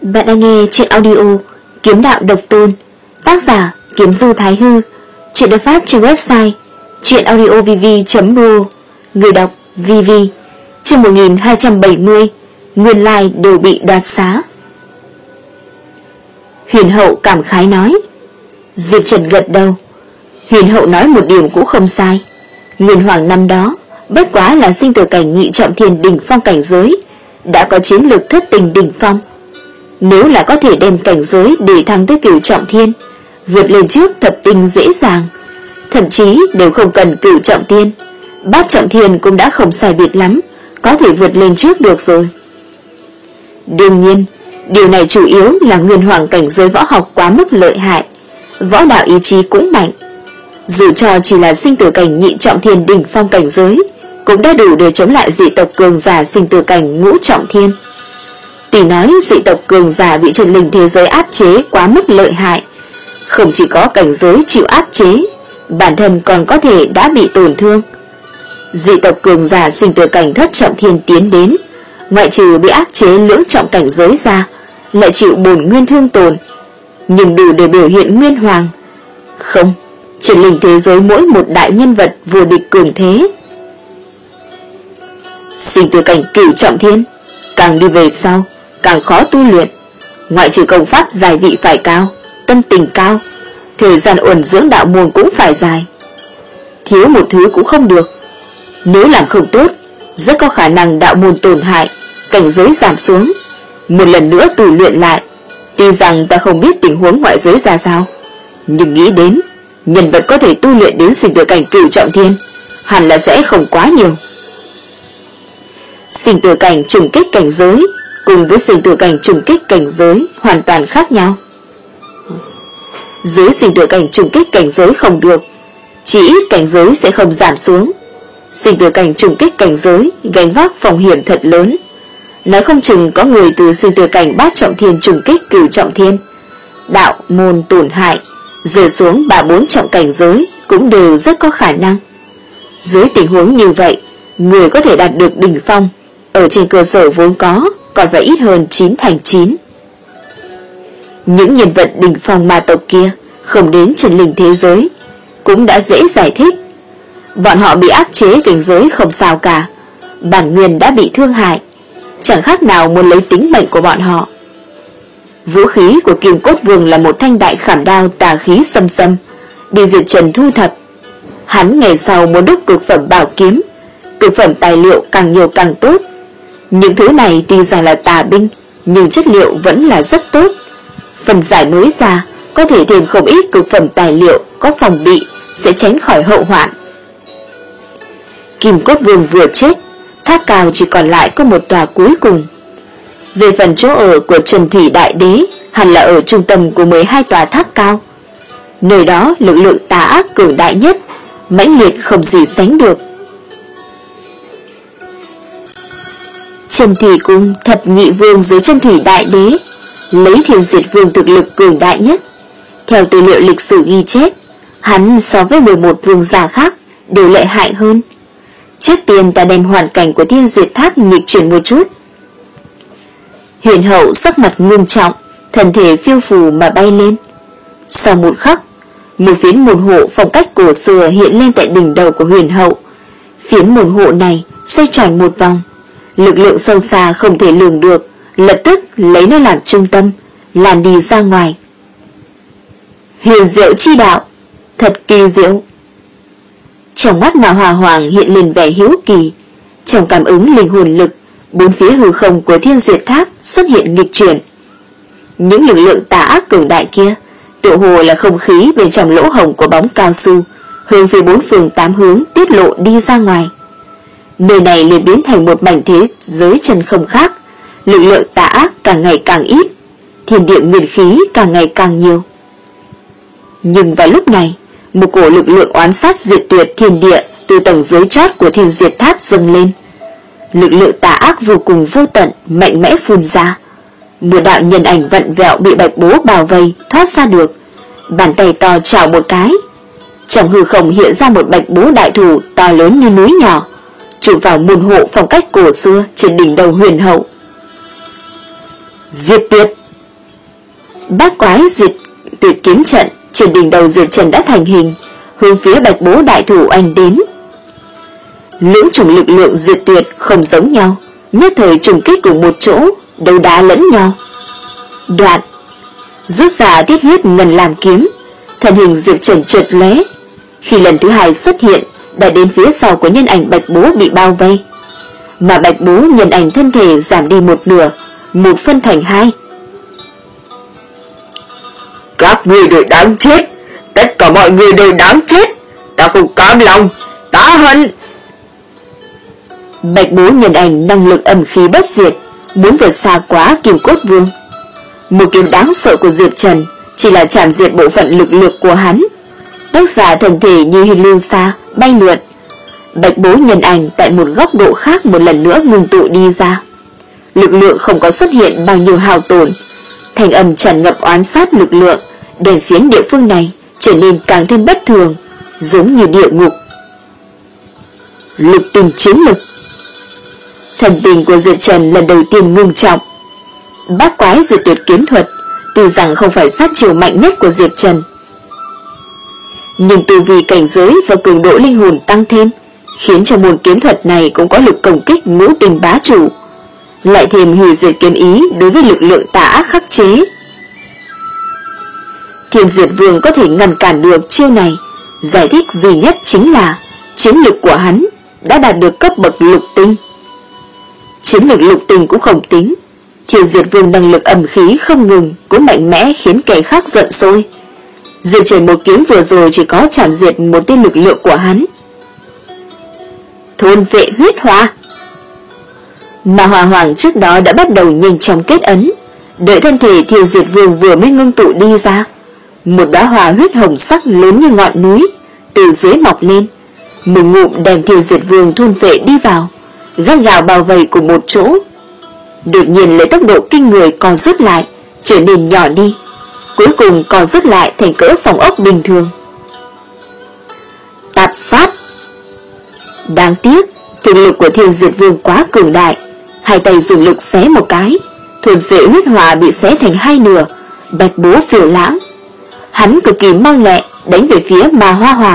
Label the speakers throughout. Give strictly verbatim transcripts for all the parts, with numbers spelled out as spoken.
Speaker 1: Bạn đang nghe truyện audio Kiếm Đạo Độc Tôn, tác giả Kiếm Du Thái Hư. Truyện được phát trên website truyệnaudiovv chấm ro. Người đọc vê vê. Chương một nghìn hai trăm bảy mươi. Nguyên lai đều bị đoạt xá. Huyền hậu cảm khái nói. Diệp Trần gật đầu. Huyền hậu nói một điểm cũng không sai. Nguyên hoàng năm đó bất quá là sinh tử cảnh nhị trọng thiên đỉnh phong cảnh giới, đã có chiến lược thất tình đỉnh phong. Nếu là có thể đem cảnh giới để thăng tới cửu trọng thiên, vượt lên trước thập tinh dễ dàng, thậm chí đều không cần cửu trọng thiên, bát trọng thiên cũng đã không sai biệt lắm, có thể vượt lên trước được rồi. Đương nhiên, điều này chủ yếu là nguyên hoàng cảnh giới võ học quá mức lợi hại, võ đạo ý chí cũng mạnh. Dù cho chỉ là sinh tử cảnh nhị trọng thiên đỉnh phong cảnh giới, cũng đã đủ để chống lại dị tộc cường giả sinh tử cảnh ngũ trọng thiên. Tỷ nói dị tộc cường giả bị chân linh thế giới áp chế quá mức lợi hại, không chỉ có cảnh giới chịu áp chế, bản thân còn có thể đã bị tổn thương. Dị tộc cường giả sinh tử cảnh thất trọng thiên tiến đến, ngoại trừ bị áp chế lưỡng trọng cảnh giới ra, lại chịu bổn nguyên thương tổn, nhưng đủ để biểu hiện nguyên hoàng. Không, chân linh thế giới mỗi một đại nhân vật vô địch cường thế. Sinh tử cảnh cửu trọng thiên, càng đi về sau càng khó tu luyện, ngoại trừ công pháp giải vị phải cao, tâm tình cao, thời gian uẩn dưỡng đạo môn cũng phải dài. Thiếu một thứ cũng không được. Nếu làm không tốt, rất có khả năng đạo môn tổn hại, cảnh giới giảm xuống, một lần nữa tu luyện lại. Tuy rằng ta không biết tình huống ngoại giới ra sao, nhưng nghĩ đến nhân vật có thể tu luyện đến sinh tử cảnh cửu trọng thiên hẳn là sẽ không quá nhiều. Sinh tử cảnh trùng kích cảnh giới cùng với sinh tử cảnh trùng kích cảnh giới hoàn toàn khác nhau. Dưới sinh tử cảnh trùng kích cảnh giới không được, chỉ ít cảnh giới sẽ không giảm xuống. Sinh tử cảnh trùng kích cảnh giới gánh vác phòng hiểm thật lớn, nói không chừng có người từ sinh tử cảnh bát trọng thiên trùng kích cửu trọng thiên, đạo môn tổn hại, rơi xuống ba bốn trọng cảnh giới cũng đều rất có khả năng. Dưới tình huống như vậy, người có thể đạt được đỉnh phong ở trên cơ sở vốn có còn phải ít hơn chín thành chín. Những nhân vật đỉnh phong ma tộc kia không đến chân linh thế giới cũng đã dễ giải thích. Bọn họ bị áp chế cảnh giới không sao cả, bản nguyên đã bị thương hại, chẳng khác nào muốn lấy tính mệnh của bọn họ. Vũ khí của Kim Cốt Vương là một thanh đại khảm đao tà khí xâm xâm, bị Diệp Trần thu thập. Hắn ngày sau muốn đúc cực phẩm bảo kiếm, cực phẩm tài liệu càng nhiều càng tốt. Những thứ này tuy rằng là tà binh, nhưng chất liệu vẫn là rất tốt. Phần giải mới ra có thể thêm không ít cực phẩm tài liệu có phòng bị, sẽ tránh khỏi hậu hoạn. Kim Cốt Vương vừa chết, tháp cao chỉ còn lại có một tòa cuối cùng. Về phần chỗ ở của Trần Thủy Đại Đế, hẳn là ở trung tâm của mười hai tòa tháp cao. Nơi đó lực lượng tà ác cường đại nhất, mãnh liệt không gì sánh được. Trần Thủy Cung thập nhị vương dưới Trần Thủy Đại Đế, lấy Thiên Diệt Vương thực lực cường đại nhất. Theo tư liệu lịch sử ghi chép, hắn so với mười một vương giả khác đều lợi hại hơn. Trước tiên ta đem hoàn cảnh của Thiên Diệt Tháp nghịch chuyển một chút. Huyền hậu sắc mặt nghiêm trọng, thân thể phiêu phù mà bay lên. Sau một khắc, một phiến môn hộ phong cách cổ xưa hiện lên tại đỉnh đầu của huyền hậu. Phiến môn hộ này xoay tròn một vòng, lực lượng sâu xa không thể lường được, lập tức lấy nó làm trung tâm, lan đi ra ngoài. Huyền diệu chi đạo, thật kỳ diệu. Trong mắt Mã Hòa Hoàng hiện lên vẻ hiếu kỳ, trong cảm ứng linh hồn lực, bốn phía hư không của Thiên Diệt Tháp xuất hiện nghịch chuyển. Những lực lượng tà ác cường đại kia, tựa hồ là không khí bên trong lỗ hổng của bóng cao su, hướng phía bốn phương tám hướng tiết lộ đi ra ngoài. Nơi này liền biến thành một mảnh thế giới chân không khác, lực lượng tà ác càng ngày càng ít, thiên địa nguyên khí càng ngày càng nhiều. Nhưng vào lúc này, một cổ lực lượng oán sát diệt tuyệt thiên địa từ tầng dưới chót của Thiên Diệt Tháp dâng lên. Lực lượng tà ác vô cùng vô tận, mạnh mẽ phun ra. Một đạo nhân ảnh vặn vẹo bị bạch bố bao vây thoát ra được, bàn tay to chảo một cái, trong hư không hiện ra một bạch bố đại thủ to lớn như núi nhỏ, chụp vào môn hộ phong cách cổ xưa trên đỉnh đầu huyền hậu. Diệt tuyệt, Bát quái diệt tuyệt kiếm trận trên đỉnh đầu Diệp Trần đã thành hình, hướng phía Bạch Bố đại thủ oanh đến. Lưỡng chủng lực lượng diệt tuyệt không giống nhau, nhất thời trùng kích cùng một chỗ, đấu đá lẫn nhau. Đoạn rút ra thiết huyết ngân làm kiếm, thân hình Diệp Trần chợt lóe, khi lần thứ hai xuất hiện đã đến phía sau của nhân ảnh Bạch Bố bị bao vây, mà Bạch Bố nhân ảnh thân thể giảm đi một nửa, một phân thành hai.
Speaker 2: Các ngươi đều đáng chết, tất cả mọi người đều đáng chết, ta không cam lòng, ta hận.
Speaker 1: Bạch Bố nhân ảnh năng lực âm khí bất diệt, muốn vượt xa quá Kim Cốt Vương. Một kiếm đáng sợ của Diệp Trần chỉ là chạm diệt bộ phận lực lượng của hắn, tác giả thần thể như hình lưu xa bay lượn. Bạch Bố nhân ảnh tại một góc độ khác một lần nữa ngừng tụ đi ra, lực lượng không có xuất hiện bao nhiêu hao tổn, thành âm tràn ngập oán sát lực lượng, để phiến địa phương này trở nên càng thêm bất thường, giống như địa ngục. Lục tình chiến lực. Thần tình của Diệp Trần lần đầu tiên ngưng trọng. Bát quái diệt tuyệt kiếm thuật tuy rằng không phải sát chiêu mạnh nhất của Diệp Trần, nhưng từ vì cảnh giới và cường độ linh hồn tăng thêm, khiến cho môn kiếm thuật này cũng có lực công kích ngũ tình bá chủ, lại thêm hủy diệt kiếm ý đối với lực lượng tà ác khắc chế. Thiên Diệt Vương có thể ngăn cản được chiêu này, giải thích duy nhất chính là chiến lực của hắn đã đạt được cấp bậc lục tinh. Chiến lực lục tinh cũng không tính, Thiên Diệt Vương năng lực âm khí không ngừng cũng mạnh mẽ khiến kẻ khác giận sôi. Diệp Trần một kiếm vừa rồi chỉ có chạm diệt một tia lực lượng của hắn. Thôn vệ huyết hỏa. Mà Hỏa Hoàng trước đó đã bắt đầu nhanh chóng kết ấn, đợi thân thể Thiên Diệt Vương vừa mới ngưng tụ đi ra, một đóa hỏa huyết hồng sắc lớn như ngọn núi từ dưới mọc lên, một ngụm đem Thiên Diệt Vương thôn vệ đi vào, gắt gao bao vây cùng một chỗ. Đột nhiên lấy tốc độ kinh người còn rút lại, trở nên nhỏ đi, cuối cùng còn rút lại thành cỡ phòng ốc bình thường. Tạp sát. Đáng tiếc, thực lực của Thiên Diệt Vương quá cường đại, hai tay dùng lực xé một cái, thôn phệ huyết hỏa bị xé thành hai nửa. Bạch Bố phiêu lãng, hắn cực kỳ mau lẹ đánh về phía Ma Hoa Hoàng.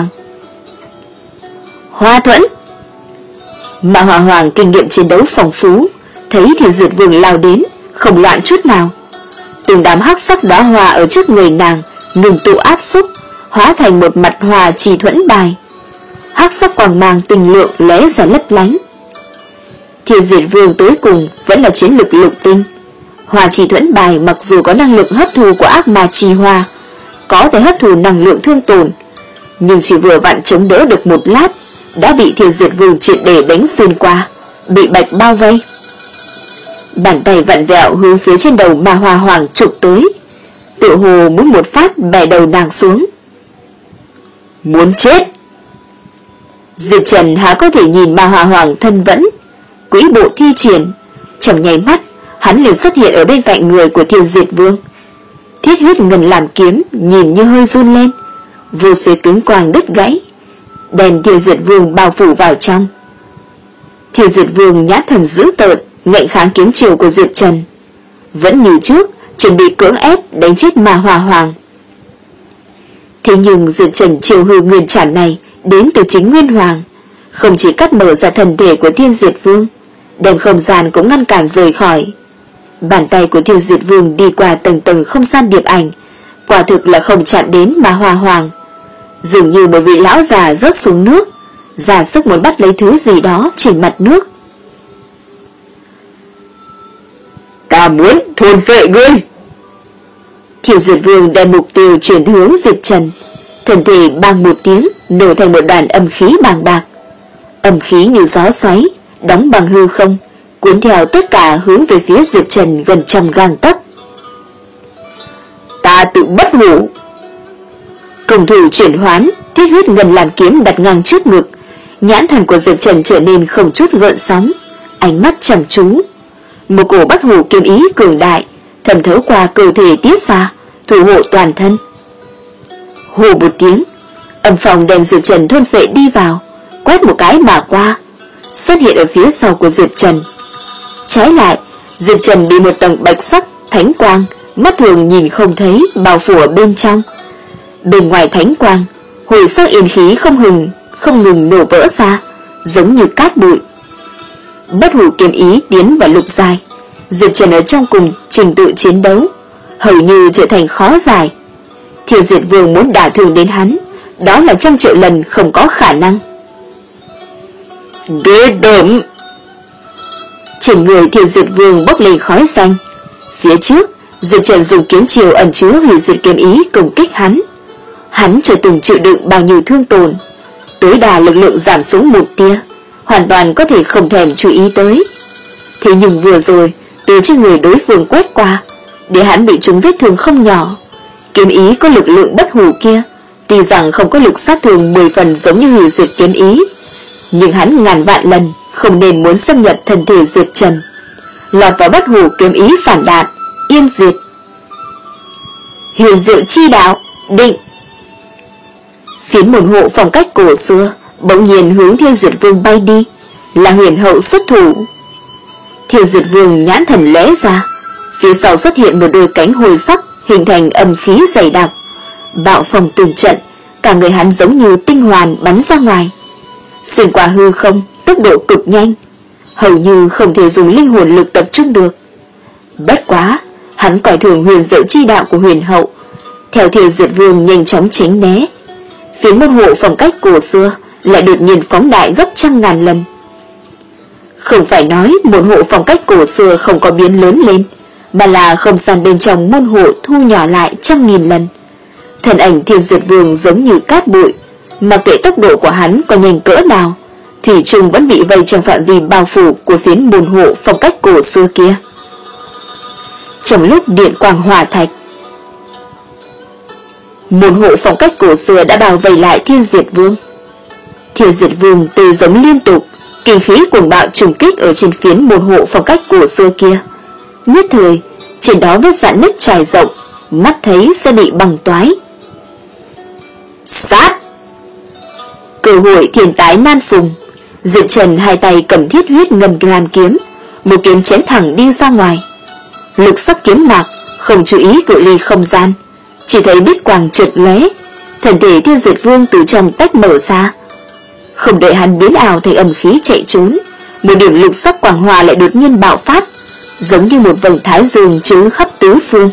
Speaker 1: Hoa thuẫn. Ma Hoa Hoàng kinh nghiệm chiến đấu phong phú, thấy Thiên Diệt Vương lao đến, không loạn chút nào. Từng đám hắc sắc đóa hoa ở trước người nàng ngừng tụ áp xúc, hóa thành một mặt hòa trì thuẫn bài. Hắc sắc quang mang tinh lượng lóe ra lấp lánh. Thiên Diệt Vương tới cùng vẫn là chiến lực lục tinh. Hòa trì thuẫn bài mặc dù có năng lực hấp thu của ác ma trì hoa, có thể hấp thu năng lượng thương tổn, nhưng chỉ vừa vặn chống đỡ được một lát, đã bị Thiên Diệt Vương triệt để đánh xuyên qua, bị bạch bao vây. Bàn tay vặn vẹo hướng phía trên đầu Ma Hoa Hoàng chụp tới, tự hồ muốn một phát bẻ đầu nàng xuống. Muốn chết. Diệp Trần há có thể nhìn Ma Hoa Hoàng thân vẫn, quỹ bộ thi triển, trong nháy mắt hắn liền xuất hiện ở bên cạnh người của Thiên Diệt Vương. Thiết huyết ngân làm kiếm nhìn như hơi run lên, vô số cứng quang đứt gãy, đem Thiên Diệt Vương bao phủ vào trong. Thiên Diệt Vương nhát thần dữ tợn ngạnh kháng kiếm chiều của Diệp Trần, vẫn như trước chuẩn bị cưỡng ép đánh chết Ma Hoa Hoàng. Thế nhưng Diệp Trần chiều hư nguyên trảm này đến từ chính Nguyên Hoàng, không chỉ cắt mở ra thân thể của Thiên Diệt Vương, đem không gian cũng ngăn cản rời khỏi. Bàn tay của Thiên Diệt Vương đi qua tầng tầng không gian điệp ảnh, quả thực là không chạm đến Ma Hoa Hoàng, dường như một vị lão già rớt xuống nước, ra sức muốn bắt lấy thứ gì đó trên mặt nước.
Speaker 2: Ta muốn thôn phệ ngươi.
Speaker 1: Thiên Diệt Vương đem mục tiêu chuyển hướng Diệp Trần, thân thể bang một tiếng nổ thành một đoàn âm khí bàng bạc, âm khí như gió xoáy đóng bằng hư không, cuốn theo tất cả hướng về phía Diệp Trần gần trăm gang tấc.
Speaker 2: Ta tự bất hủ.
Speaker 1: Công thủ chuyển hoán, thiết huyết ngân làm kiếm đặt ngang trước ngực, nhãn thần của Diệp Trần trở nên không chút gợn sóng, ánh mắt chăm chú. Một cổ bất hủ kiếm ý cường đại thẩm thấu qua cơ thể tiết ra, thủ hộ toàn thân. Hù một tiếng, âm phong đem Diệp Trần thôn phệ đi vào, quét một cái mà qua, xuất hiện ở phía sau của Diệp Trần. Trái lại, Diệp Trần bị một tầng bạch sắc thánh quang mắt thường nhìn không thấy, bao phủ ở bên trong. Bên ngoài thánh quang, hồi sắc yên khí không ngừng không ngừng nổ vỡ ra, giống như cát bụi. Bất hủ kiếm ý tiến vào lục giai, Diệp Trần ở trong cùng trình tự chiến đấu, hầu như trở thành khó giải. Thiên Diệt Vương muốn đả thương đến hắn, đó là trăm triệu lần không có khả năng.
Speaker 2: Ghê tởm!
Speaker 1: Trên người Thiên Diệt Vương bốc lên khói xanh. Phía trước, Diệp Trần dùng kiếm chiều ẩn chứa hủy diệt kiếm ý công kích hắn. Hắn chưa từng chịu đựng bao nhiêu thương tổn, tối đa lực lượng giảm xuống một tia, hoàn toàn có thể không thèm chú ý tới. Thế nhưng vừa rồi, từ trên người đối phương quét qua, để hắn bị trúng vết thương không nhỏ. Kiếm ý có lực lượng bất hủ kia, tuy rằng không có lực sát thương mười phần giống như hủy diệt kiếm ý, nhưng hắn ngàn vạn lần không nên muốn xâm nhập thân thể Diệp Trần, lọt vào bất hủ kiếm ý phản đạn, yên diệt. Huyền diệu chi đạo, định. Phiến môn hộ phong cách cổ xưa bỗng nhiên hướng Thiên Diệt Vương bay đi, là Huyền Hậu xuất thủ. Thiên Diệt Vương nhãn thần lóe ra, phía sau xuất hiện một đôi cánh hồi sắc hình thành âm khí dày đặc, bạo phong từng trận, cả người hắn giống như tinh hoàn bắn ra ngoài, xuyên qua hư không, tốc độ cực nhanh, hầu như không thể dùng linh hồn lực tập trung được. Bất quá, hắn coi thường huyền diệu chi đạo của Huyền Hậu, theo Thiên Diệt Vương nhanh chóng tránh né. Phiến môn hộ phong cách cổ xưa lại đột nhiên phóng đại gấp trăm ngàn lần. Không phải nói môn hộ phong cách cổ xưa không có biến lớn lên, mà là không gian bên trong môn hộ thu nhỏ lại trăm nghìn lần. Thân ảnh Thiên Diệt Vương giống như cát bụi, mà kệ tốc độ của hắn có nhanh cỡ nào, thủy chung vẫn bị vây trong phạm vi bao phủ của phiến môn hộ phong cách cổ xưa kia. Trong lúc điện quang hỏa thạch, môn hộ phong cách cổ xưa đã bao vây lại Thiên Diệt Vương. Thiên Diệt Vương tê giống liên tục, kinh khí cuồng bạo trùng kích ở trên phiến môn hộ phong cách cổ xưa kia. Nhất thời, trên đó vết rạn nứt trải rộng, mắt thấy sẽ bị băng toái. Sát! Cơ hội thiên tái nan phùng, Diệp Trần hai tay cầm thiết huyết ngân gram kiếm, một kiếm chém thẳng đi ra ngoài. Lục sắc kiếm mạc không chú ý cự ly không gian, chỉ thấy bích quang chợt lóe, thân thể Thiên Diệt Vương từ trong tách mở ra. Không đợi hắn biến ảo thành âm khí chạy trốn, một điểm lục sắc quang hòa lại đột nhiên bạo phát, giống như một vầng thái dương chiếu khắp tứ phương.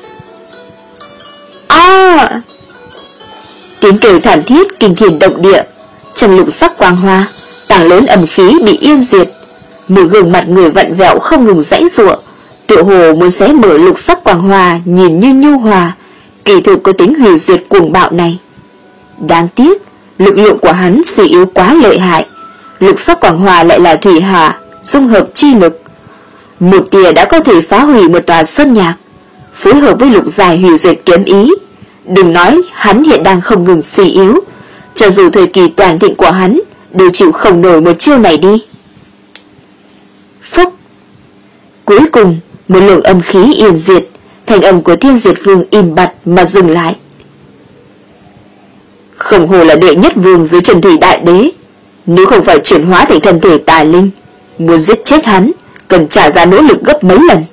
Speaker 1: A! Tiếng kêu thảm thiết kinh thiên động địa. Trong lục sắc quang hoa, tảng lớn âm khí bị yên diệt, một gương mặt người vặn vẹo không ngừng giãy giụa, tựa hồ muốn xé mở lục sắc quang hoa nhìn như nhu hòa, kỳ thực có tính hủy diệt cuồng bạo này. Đáng tiếc, lực lượng của hắn suy yếu quá lợi hại, lục sắc quang hoa lại là thủy hỏa dung hợp chi lực, một tia đã có thể phá hủy một tòa sơn nhạc, phối hợp với lục dài hủy diệt kiếm ý. Đừng nói hắn hiện đang không ngừng suy yếu, cho dù thời kỳ toàn thịnh của hắn đều chịu không nổi một chiêu này đi. Phúc! Cuối cùng, một lượng âm khí yên diệt, thành âm của Thiên Diệt Vương im bặt mà dừng lại. Không hồ là đệ nhất vương dưới Trần Thủy Đại Đế, nếu không phải chuyển hóa thành thân thể tà linh, muốn giết chết hắn cần trả giá nỗ lực gấp mấy lần.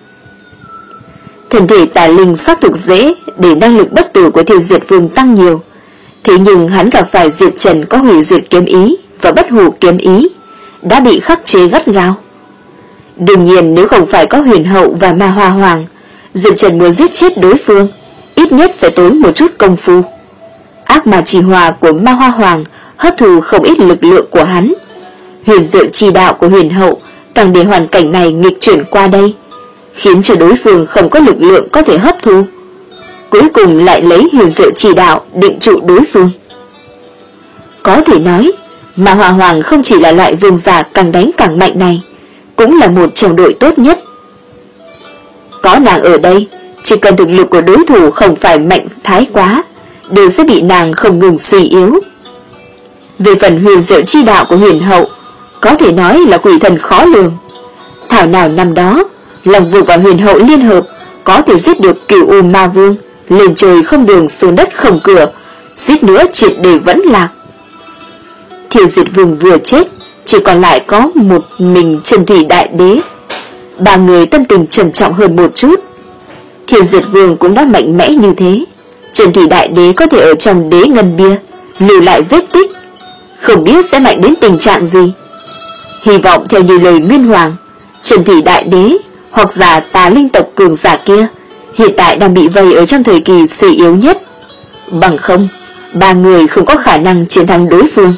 Speaker 1: Thân thể tà linh xác thực dễ để năng lực bất tử của Thiên Diệt Vương tăng nhiều, thế nhưng hắn gặp phải Diệp Trần có hủy diệt kiếm ý và bất hủ kiếm ý, đã bị khắc chế gắt gao. Đương nhiên nếu không phải có Huyền Hậu và Ma Hoa Hoàng, Diệp Trần muốn giết chết đối phương, ít nhất phải tốn một chút công phu. Ác ma chỉ hòa của Ma Hoa Hoàng hấp thụ không ít lực lượng của hắn. Huyền diệu chi đạo của Huyền Hậu càng để hoàn cảnh này nghịch chuyển qua đây, khiến cho đối phương không có lực lượng có thể hấp thu. Cuối cùng lại lấy huyền diệu chỉ đạo định trụ đối phương. Có thể nói, Ma Hoa Hoàng không chỉ là loại vương giả càng đánh càng mạnh này, cũng là một trong đội tốt nhất. Có nàng ở đây, chỉ cần thực lực của đối thủ không phải mạnh thái quá, đều sẽ bị nàng không ngừng suy yếu. Về phần huyền diệu chi đạo của Huyền Hậu, có thể nói là quỷ thần khó lường. Thảo nào năm đó, Long Vương và Huyền Hậu liên hợp có thể giết được Cửu U Ma Vương, lên trời không đường xuống đất không cửa, suýt nữa triệt để vẫn lạc. Thiên Diệt Vương vừa chết, chỉ còn lại có một mình Trần Thủy Đại Đế. Ba người tâm tình trầm trọng hơn một chút. Thiên Diệt Vương cũng đã mạnh mẽ như thế, Trần Thủy Đại Đế có thể ở trong đế ngân bia lưu lại vết tích, không biết sẽ mạnh đến tình trạng gì. Hy vọng theo như lời Nguyên Hoàng, Trần Thủy Đại Đế hoặc giả Tà Linh tộc cường giả kia hiện tại đang bị vây ở trong thời kỳ suy yếu nhất, bằng không ba người không có khả năng chiến thắng đối phương.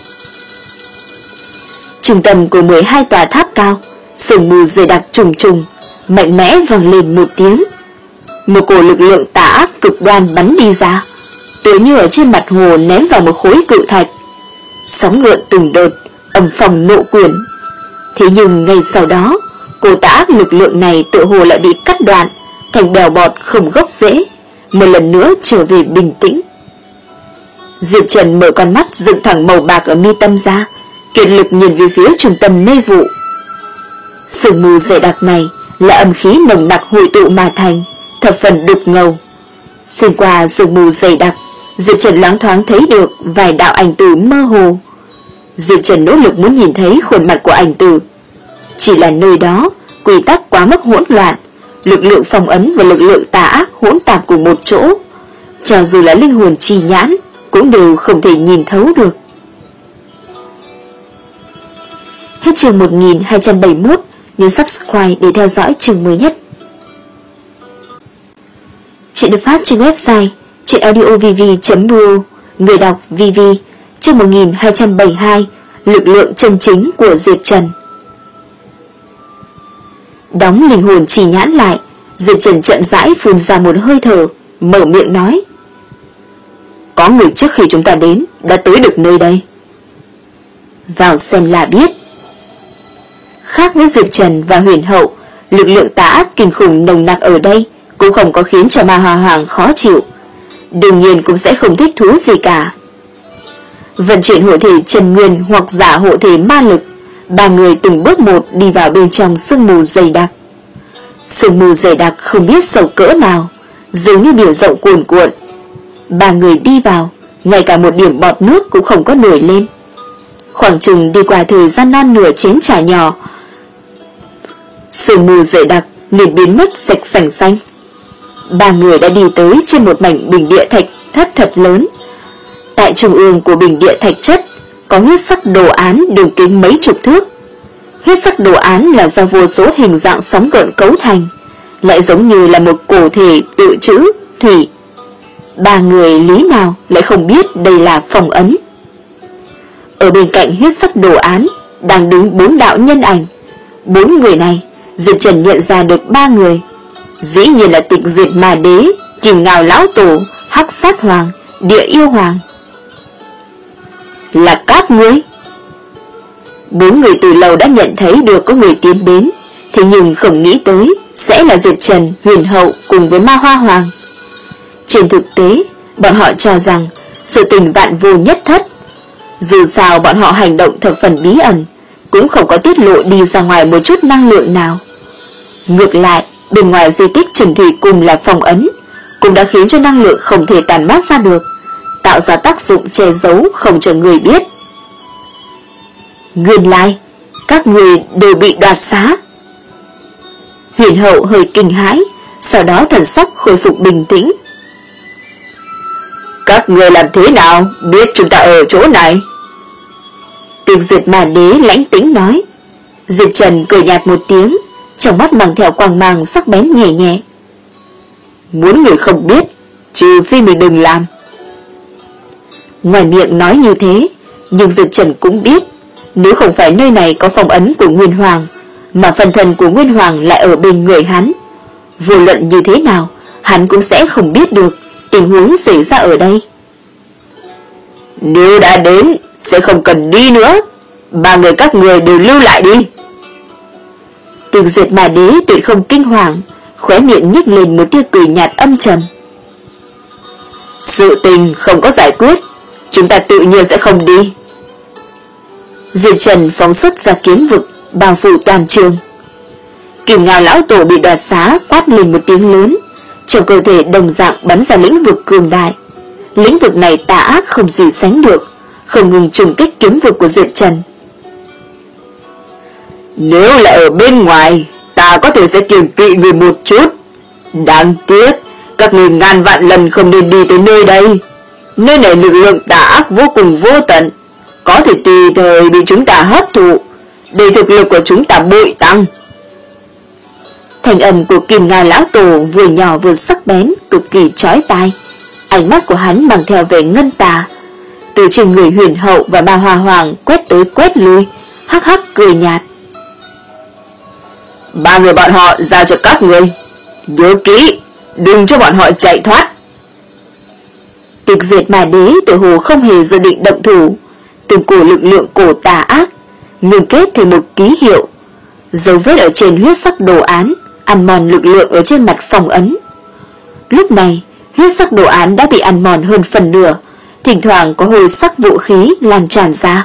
Speaker 1: Trung tâm của mười hai tòa tháp cao, sương mù dày đặc trùng trùng, mạnh mẽ vang lên một tiếng. Một cổ lực lượng tà ác cực đoan bắn đi ra, tựa như ở trên mặt hồ ném vào một khối cự thạch. Sóng gợn từng đợt, âm phong nộ quyền. Thế nhưng ngay sau đó, cổ tà ác lực lượng này tựa hồ lại bị cắt đoạn thành bèo bọt không gốc rễ, một lần nữa trở về bình tĩnh. Diệp Trần mở con mắt dựng thẳng màu bạc ở mi tâm ra, kiệt lực nhìn về phía trung tâm mê vụ. Sương mù dày đặc này là âm khí nồng nặc hội tụ mà thành, thập phần đục ngầu. Xuyên qua sương mù dày đặc, Diệp Trần loáng thoáng thấy được vài đạo ảnh tử mơ hồ. Diệp Trần nỗ lực muốn nhìn thấy khuôn mặt của ảnh tử, chỉ là nơi đó quy tắc quá mức hỗn loạn, lực lượng phong ấn và lực lượng tà ác hỗn tạp cùng một chỗ, cho dù là linh hồn chi nhãn cũng đều không thể nhìn thấu được. Hết chương một nghìn hai trăm bảy mươi mốt, nhấn subscribe để theo dõi chương mới nhất. Chuyện được phát trên website truyện audio v v chấm r o, người đọc vê vê. Chương một nghìn hai trăm bảy mươi hai, lực lượng chân chính của Diệp Trần. Đóng linh hồn chỉ nhãn lại, Diệp Trần chậm rãi phun ra một hơi thở, mở miệng nói: có người trước khi chúng ta đến đã tới được nơi đây. Vào xem là biết. Khác với Diệp Trần và Huyền Hậu, lực lượng tà ác kinh khủng nồng nặc ở đây cũng không có khiến cho Ma Hoa Hoàng khó chịu, đương nhiên cũng sẽ không thích thú gì cả. Vận chuyển hộ thể Trần Nguyên hoặc giả hộ thể ma lực, ba người từng bước một đi vào bên trong sương mù dày đặc. Sương mù dày đặc không biết sâu cỡ nào, dường như biển rộng cuồn cuộn. Ba người đi vào, ngay cả một điểm bọt nước cũng không có nổi lên. Khoảng chừng đi qua thời gian non nửa chén trà nhỏ, sương mù dày đặc liền biến mất sạch sành xanh. Ba người đã đi tới trên một mảnh bình địa thạch thất thật lớn. Tại trung ương của bình địa thạch chất có huyết sắc đồ án đường kính mấy chục thước. Huyết sắc đồ án là do vô số hình dạng sóng gợn cấu thành, lại giống như là một cổ thể tự trữ thủy. Ba người lý nào lại không biết đây là phong ấn. Ở bên cạnh huyết sắc đồ án đang đứng bốn đạo nhân ảnh. Bốn người này Diệp Trần nhận ra được ba người, dĩ nhiên là Tịch Diệt Ma Đế, Kim Ngao Lão Tổ, Hắc Sát Hoàng, Địa Yêu Hoàng. Là các ngươi. Bốn người từ lâu đã nhận thấy được có người tiến đến, thế nhưng không nghĩ tới sẽ là Diệp Trần, Huyền Hậu cùng với Ma Hoa Hoàng. Trên thực tế, bọn họ cho rằng sự tình vạn vô nhất thất. Dù sao bọn họ hành động thập phần bí ẩn, cũng không có tiết lộ đi ra ngoài một chút năng lượng nào. Ngược lại, bên ngoài di tích Trần Thủy Cung là phong ấn, cũng đã khiến cho năng lượng không thể tàn mát ra được, tạo ra tác dụng che giấu không cho người biết. Nguyên lai, các người đều bị đoạt xá. Huyền Hậu hơi kinh hãi, sau đó thần sắc khôi phục bình tĩnh. Các người làm thế nào biết chúng ta ở chỗ này? Tịch Diệt Ma Đế lãnh tĩnh nói. Diệp Trần cười nhạt một tiếng, trong mắt mang theo quang mang sắc bén nhẹ nhẹ. Muốn người không biết, trừ phi mình đừng làm. Ngoài miệng nói như thế, nhưng Diệp Trần cũng biết, nếu không phải nơi này có phong ấn của Nguyên Hoàng, mà phần thân của Nguyên Hoàng lại ở bên người hắn, vô luận như thế nào, hắn cũng sẽ không biết được tình huống xảy ra ở đây. Nếu đã đến, sẽ không cần đi nữa. Ba người các người đều lưu lại đi. Tịch Diệt Ma Đế tuyệt không kinh hoàng, khóe miệng nhếch lên một tia cười nhạt âm trầm. Sự tình không có giải quyết, chúng ta tự nhiên sẽ không đi. Diệp Trần phóng xuất ra kiếm vực, bao phủ toàn trường. Kim Ngao Lão Tổ bị đoạt xá quát lên một tiếng lớn, trong cơ thể đồng dạng bắn ra lĩnh vực cường đại. Lĩnh vực này tà ác không gì sánh được, không ngừng trùng kích kiếm vực của Diệp Trần. Nếu là ở bên ngoài, ta có thể sẽ kiêng kỵ người một chút.
Speaker 2: Đáng tiếc, các người ngàn vạn lần không nên đi tới nơi đây. Nơi này lực lượng tà ác vô cùng vô tận, có thể tùy thời bị chúng ta hấp thụ, để thực lực của chúng ta bội tăng.
Speaker 1: Thành âm của Kim Ngao lão tổ vừa nhỏ vừa sắc bén, cực kỳ chói tai. Ánh mắt của hắn mang theo vẻ ngân tà, từ trên người Huyền Hậu và Ma Hoa Hoàng quét tới quét lui, hắc hắc cười nhạt.
Speaker 2: Ba người bọn họ giao cho các người, nhớ kỹ, đừng cho bọn họ chạy thoát.
Speaker 1: Tịch Diệt Ma Đế tự hồ không hề dự định động thủ, từng cổ lực lượng cổ tà ác ngừng kết thành một ký hiệu, dấu vết ở trên huyết sắc đồ án ăn mòn lực lượng ở trên mặt phong ấn. Lúc này, huyết sắc đồ án đã bị ăn mòn hơn phần nửa, thỉnh thoảng có hồi sắc vũ khí lan tràn ra.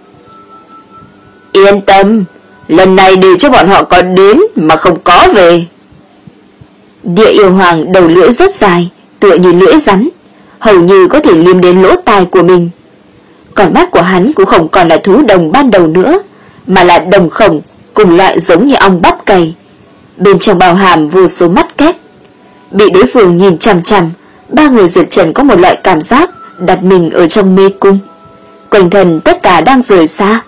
Speaker 2: Yên tâm, lần này để cho bọn họ có đến mà không có về.
Speaker 1: Địa yêu hoàng đầu lưỡi rất dài, tựa như lưỡi rắn, hầu như có thể liếm đến lỗ tai của mình. Còn mắt của hắn cũng không còn là thú đồng ban đầu nữa, mà là đồng khổng, cùng loại giống như ong bắp cày. Bên trong bao hàm vô số mắt kép. Bị đối phương nhìn chằm chằm, ba người Diệt Trần có một loại cảm giác đặt mình ở trong mê cung. Quanh thân tất cả đang rời xa.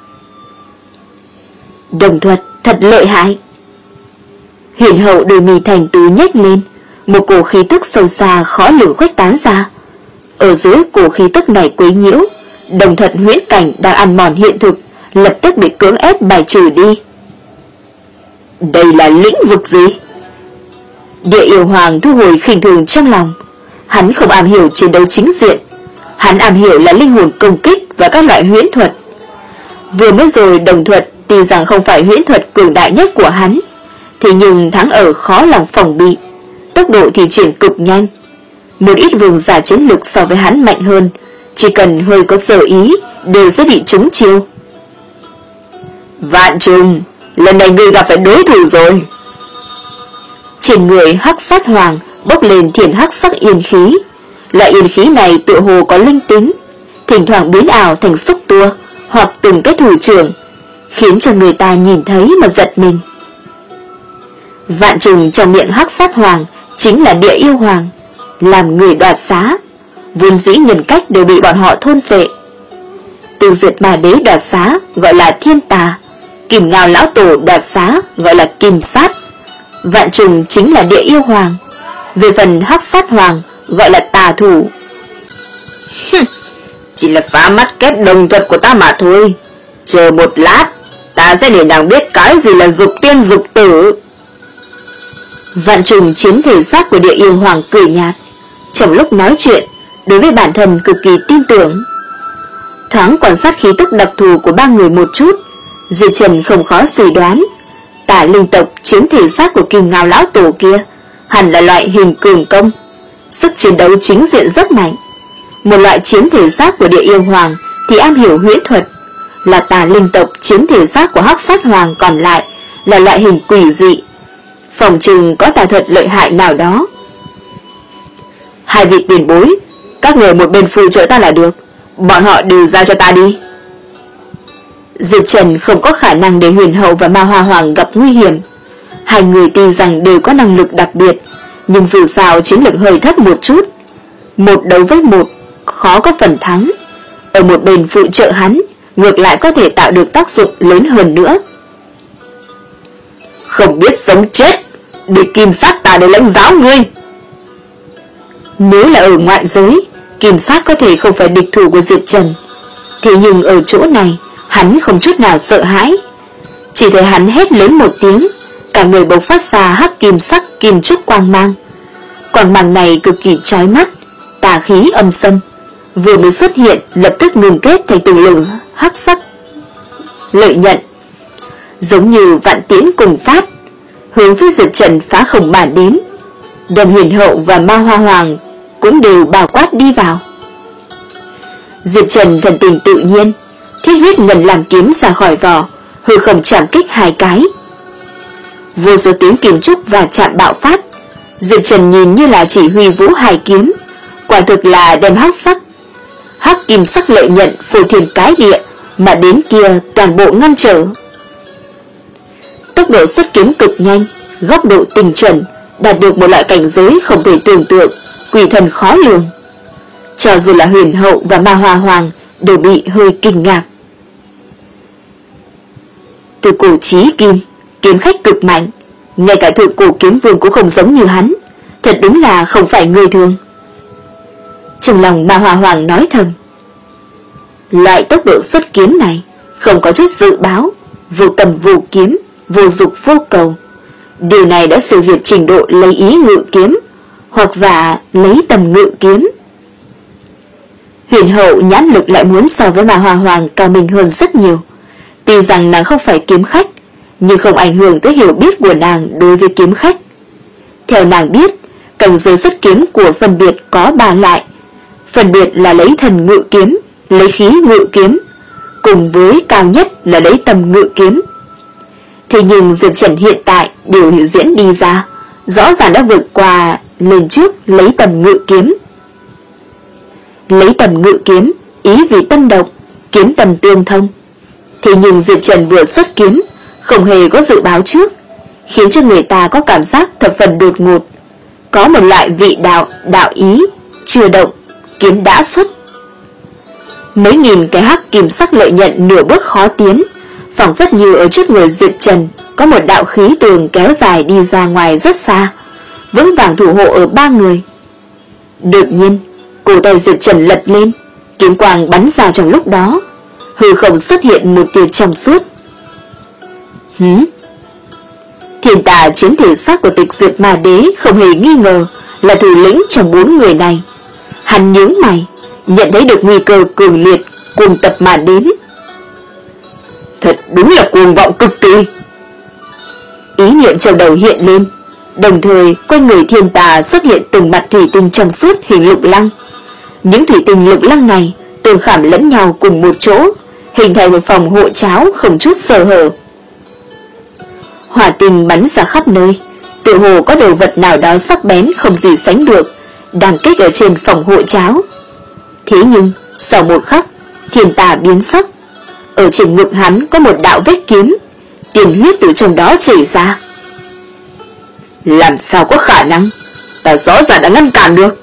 Speaker 1: Đồng thuật thật lợi hại. Huyền Hậu đôi mì thành tú nhếch lên, một cổ khí tức sâu xa khó lường khuếch tán ra. Ở dưới cổ khí tức này quấy nhiễu, đồng thuật huyễn cảnh đang ăn mòn hiện thực lập tức bị cưỡng ép bài trừ đi.
Speaker 2: Đây là lĩnh vực gì?
Speaker 1: Địa yêu hoàng thu hồi khinh thường trong lòng. Hắn không am hiểu chiến đấu chính diện, hắn am hiểu là linh hồn công kích và các loại huyễn thuật. Vừa mới rồi đồng thuật tuy rằng không phải huyễn thuật cường đại nhất của hắn, thế nhưng thắng ở khó lòng phòng bị, tốc độ thì triển cực nhanh. Một ít vương giả chiến lực so với hắn mạnh hơn, chỉ cần hơi có sở ý đều sẽ bị trúng chiêu.
Speaker 2: Vạn Trùng, lần này ngươi gặp phải đối thủ rồi.
Speaker 1: Trên người hắc sát hoàng bốc lên thiền hắc sắc yên khí. Loại yên khí này tựa hồ có linh tính, thỉnh thoảng biến ảo thành xúc tua hoặc từng cái thủ trưởng, khiến cho người ta nhìn thấy mà giật mình. Vạn Trùng trong miệng hắc sát hoàng chính là địa yêu hoàng, làm người đoạt xá, vốn dĩ nhân cách đều bị bọn họ thôn phệ. Từ Diệt Ma Đế đoạt xá gọi là thiên tà, Kim Ngao lão tổ đoạt xá gọi là kim sát. Vạn Trùng chính là địa yêu hoàng, về phần hắc sát hoàng gọi là tà thủ.
Speaker 2: Chỉ là phá mắt kép đồng thuật của ta mà thôi. Chờ một lát, ta sẽ để nàng biết cái gì là dục tiên dục tử.
Speaker 1: Vạn Trùng chiếm thể xác của địa yêu hoàng cười nhạt, trong lúc nói chuyện đối với bản thân cực kỳ tin tưởng. Thoáng quan sát khí tức đặc thù của ba người một chút, Diệt Trần không khó suy đoán, Tả linh tộc chiếm thể xác của Kim Ngao lão tổ kia hẳn là loại hình cường công, sức chiến đấu chính diện rất mạnh. Một loại chiếm thể xác của địa yêu hoàng thì am hiểu huyễn thuật, là Tà linh tộc chiếm thể xác của hắc sát hoàng còn lại là loại hình quỷ dị, phòng trừng có tà thuật lợi hại nào đó.
Speaker 2: Hai vị tiền bối, các người một bên phụ trợ ta là được, bọn họ đều giao cho ta đi.
Speaker 1: Diệp Trần không có khả năng để Huyền Hậu và Ma Hoa Hoàng gặp nguy hiểm. Hai người tuy rằng đều có năng lực đặc biệt, nhưng dù sao chiến lực hơi thấp một chút. Một đấu với một, khó có phần thắng. Ở một bên phụ trợ hắn, ngược lại có thể tạo được tác dụng lớn hơn nữa.
Speaker 2: Không biết sống chết, để kim sát ta để lãnh giáo ngươi.
Speaker 1: Nếu là ở ngoại giới, kim sát có thể không phải địch thủ của Diệp Trần. Thế nhưng ở chỗ này, hắn không chút nào sợ hãi. Chỉ thấy hắn hét lớn một tiếng, cả người bộc phát ra hắc kim sắc kim trúc quang mang. Quang mang này cực kỳ chói mắt, tà khí âm xâm, vừa mới xuất hiện lập tức ngừng kết thành từng luồng hắc sắc lợi nhận, giống như vạn tiễn cùng phát, hướng phía Diệp Trần phá không bản đến. Đầm Huyền Hậu và Ma Hoa Hoàng cũng đều bao quát đi vào. Diệp Trần thần tình tự nhiên, thiết huyết ngần làm kiếm ra khỏi vỏ, hư không chạm kích hai cái. Vô số tiếng kiếm trúc và chạm bạo phát, Diệp Trần nhìn như là chỉ huy vũ hai kiếm, quả thực là đem hắc sắc hắc kim sắc lợi nhận phô thiên cái địa mà đến kia toàn bộ ngăn trở. Tốc độ xuất kiếm cực nhanh, góc độ tinh chuẩn, đạt được một loại cảnh giới không thể tưởng tượng, quỷ thần khó lường. Cho dù là Huyền Hậu và Ma Hoa Hoàng đều bị hơi kinh ngạc. Từ cổ chí kim, kiếm khách cực mạnh, ngay cả Thượng Cổ Kiếm Vương cũng không giống như hắn, thật đúng là không phải người thường. Trong lòng Ma Hoa Hoàng nói thầm, loại tốc độ xuất kiếm này không có chút dự báo, vô tầm vô kiếm, vô dục vô cầu. Điều này đã siêu việt trình độ lấy ý ngự kiếm, hoặc giả lấy tầm ngự kiếm. Huyền Hậu nhãn lực lại muốn so với Ma Hoa Hoàng cao minh hơn rất nhiều. Tuy rằng nàng không phải kiếm khách, nhưng không ảnh hưởng tới hiểu biết của nàng đối với kiếm khách. Theo nàng biết, cảnh giới xuất kiếm của phân biệt có ba loại. Phân biệt là lấy thần ngự kiếm, lấy khí ngự kiếm, cùng với cao nhất là lấy tầm ngự kiếm. Thế nhưng Diệp Trần hiện tại điều hiện diễn đi ra, rõ ràng đã vượt qua lên trước lấy tầm ngự kiếm. Lấy tầm ngự kiếm, ý vì tâm động, kiếm tầm tương thông. Thế nhưng Diệp Trần vừa xuất kiếm, không hề có dự báo trước, khiến cho người ta có cảm giác thập phần đột ngột. Có một loại vị đạo, đạo ý, chưa động, kiếm đã xuất. Mấy nghìn cái hắc kim sắc lợi nhận nửa bước khó tiến, phảng phất như ở trước người Diệp Trần có một đạo khí tường kéo dài đi ra ngoài rất xa, vững vàng thủ hộ ở ba người. Đột nhiên, cổ tay Diệp Trần lật lên, kiếm quang bắn ra trong lúc đó, hư không xuất hiện một tia trong suốt. Hứ? Thiên tà chiến thể xác của Tịch Diệt Ma Đế không hề nghi ngờ là thủ lĩnh trong bốn người này. Hắn nhướng mày, nhận thấy được nguy cơ cường liệt cuồng tập mà đến. Thật đúng là cuồng vọng cực kỳ. Ý niệm trong đầu hiện lên, đồng thời quanh người thiên tà xuất hiện từng mặt thủy tinh trong suốt hình lục lăng. Những thủy tinh lục lăng này tương khảm lẫn nhau cùng một chỗ, hình thành một phòng hộ cháo không chút sơ hở. Hỏa tinh bắn ra khắp nơi, tự hồ có đồ vật nào đó sắc bén không gì sánh được, đang kích ở trên phòng hộ cháo. Thế nhưng, sau một khắc, thiên tà biến sắc. Ở trên ngực hắn có một đạo vết kiếm, tiền huyết từ trong đó chảy ra. Làm sao có khả năng? Ta rõ ràng đã ngăn cản được.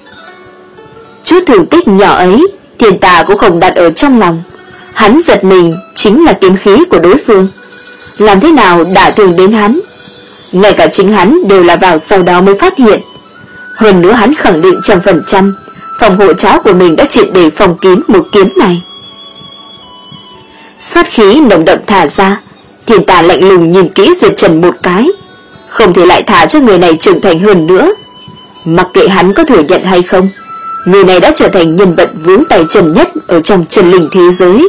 Speaker 1: Chút thương tích nhỏ ấy, thiên tà cũng không đặt ở trong lòng. Hắn giật mình chính là kiếm khí của đối phương. Làm thế nào đả thương đến hắn? Ngay cả chính hắn đều là vào sau đó mới phát hiện. Hơn nữa hắn khẳng định trăm phần trăm phòng hộ cháo của mình đã triệt để phòng kín một kiếm này. Sát khí nồng đậm thả ra, thiên tà lạnh lùng nhìn kỹ Diệp Trần một cái, không thể lại thả cho người này trưởng thành hơn nữa. Mặc kệ hắn có thừa nhận hay không, người này đã trở thành nhân vật vướng tay chân nhất ở trong chân linh thế giới.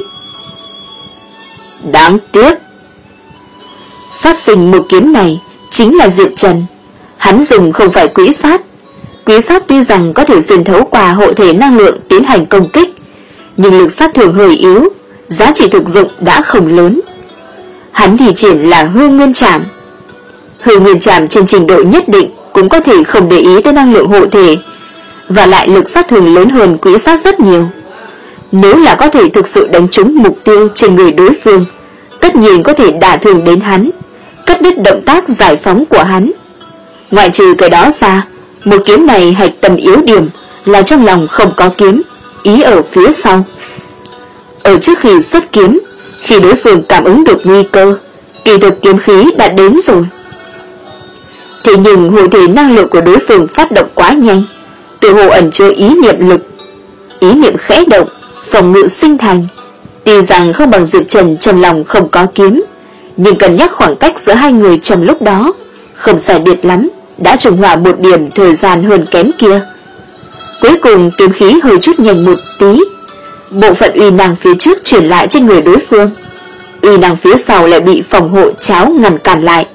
Speaker 1: Đáng tiếc. Phát sinh một kiếm này chính là Diệp Trần. Hắn dùng không phải quỹ sát. Quỹ sát tuy rằng có thể xuyên thấu qua hộ thể năng lượng tiến hành công kích, nhưng lực sát thương hơi yếu, giá trị thực dụng đã không lớn. Hắn thì triển là hư nguyên trảm. Hư nguyên trảm trên trình độ nhất định cũng có thể không để ý tới năng lượng hộ thể, và lại lực sát thương lớn hơn quỹ sát rất nhiều. Nếu là có thể thực sự đánh trúng mục tiêu trên người đối phương, tất nhiên có thể đả thương đến hắn, cắt đứt động tác giải phóng của hắn. Ngoại trừ cái đó ra, một kiếm này hạch tâm yếu điểm là trong lòng không có kiếm, ý ở phía sau. Ở trước khi xuất kiếm, khi đối phương cảm ứng được nguy cơ, kỳ thực kiếm khí đã đến rồi. Thế nhưng hộ thể năng lượng của đối phương phát động quá nhanh, tự hồ ẩn chứa ý niệm lực. Ý niệm khẽ động, phòng ngự sinh thành. Tuy rằng không bằng Diệp Trần trong lòng không có kiếm, nhưng cân nhắc khoảng cách giữa hai người trong lúc đó không sai biệt lắm, đã trùng hòa một điểm thời gian hơn kém kia. Cuối cùng kiếm khí hơi chút nhanh một tí, bộ phận uy năng phía trước chuyển lại trên người đối phương, uy năng phía sau lại bị phòng hộ cháo ngăn cản lại.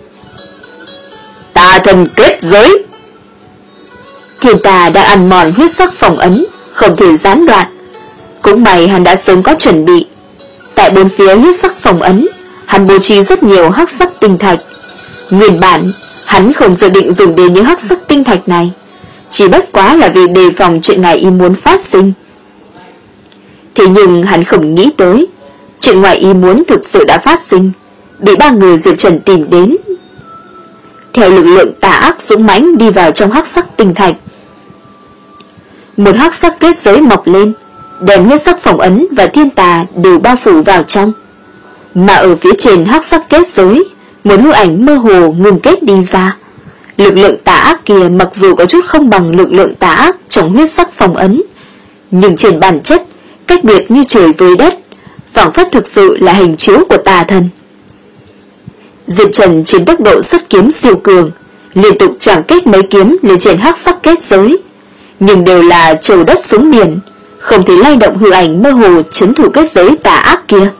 Speaker 1: Tà thần kết giới. Thiên tà đang ăn mòn huyết sắc phòng ấn, không thể gián đoạn. Cũng may hắn đã sớm có chuẩn bị. Tại bốn phía huyết sắc phòng ấn, hắn bố trí rất nhiều hắc sắc tinh thạch. Nguyên bản hắn không dự định dùng đến những hắc sắc tinh thạch này, chỉ bất quá là vì đề phòng chuyện ngoài ý muốn phát sinh. Thế nhưng hắn không nghĩ tới, chuyện ngoài ý muốn thực sự đã phát sinh, bị ba người Diệp Trần tìm đến. theo lực lượng tà ác dũng mãnh đi vào trong hắc sắc tinh thạch. Một hắc sắc kết giới mọc lên, đem huyết sắc phong ấn và thiên tà đều bao phủ vào trong. Mà ở phía trên hắc sắc kết giới, một hư ảnh mơ hồ ngừng kết đi ra. Lực lượng tà ác kia mặc dù có chút không bằng lực lượng tà ác trong huyết sắc phong ấn, nhưng trên bản chất cách biệt như trời với đất, phảng phất thực sự là hình chiếu của tà thần. Diệp Trần trên tốc độ xuất kiếm siêu cường, liên tục chạm kích mấy kiếm lên trên hắc sắc kết giới, nhưng đều là trầu đất xuống biển, không thể lay động hư ảnh mơ hồ trấn thủ kết giới tà ác kia.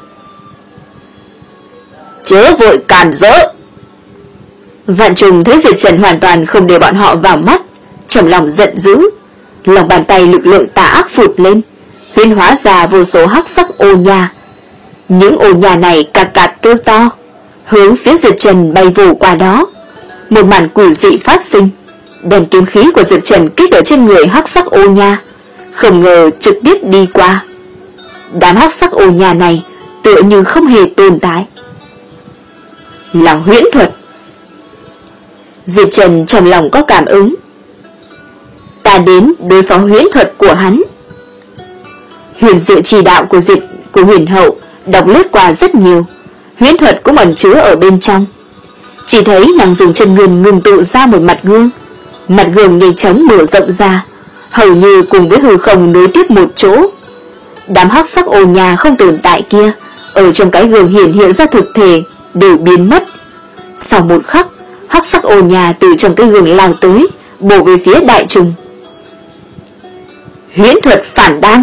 Speaker 2: Chớ vội cản rỡ!
Speaker 1: Vạn Trùng thấy Diệp Trần hoàn toàn không để bọn họ vào mắt, trong lòng giận dữ, lòng bàn tay lực lượng tà ác phụt lên, huyễn hóa ra vô số hắc sắc ô nha. Những ô nha này cạc cạc kêu to, hướng phía Diệp Trần bay vù qua đó. Một màn quỷ dị phát sinh, đem kiếm khí của Diệp Trần kích ở trên người hắc sắc ô nha, không ngờ trực tiếp đi qua. Đám hắc sắc ô nha này tựa như không hề tồn tại. Là huyễn thuật. Diệp Trần trong lòng có cảm ứng, ta đến đối phó huyễn thuật của hắn. Huyền diệu chỉ đạo của Diệp của Huyền Hậu đọc lướt qua rất nhiều, huyễn thuật cũng ẩn chứa ở bên trong. Chỉ thấy nàng dùng chân nguyên ngưng tụ ra một mặt gương, mặt gương nhanh chóng mở rộng ra, hầu như cùng với hư không nối tiếp một chỗ. Đám hắc sắc ô nhà không tồn tại kia ở trong cái gương hiển hiện ra thực thể đều biến mất. Sau một khắc, hắc sắc ô nhà từ trong cái gương lao tới, bổ về phía Đại Trùng.
Speaker 2: Huyễn thuật phản đan.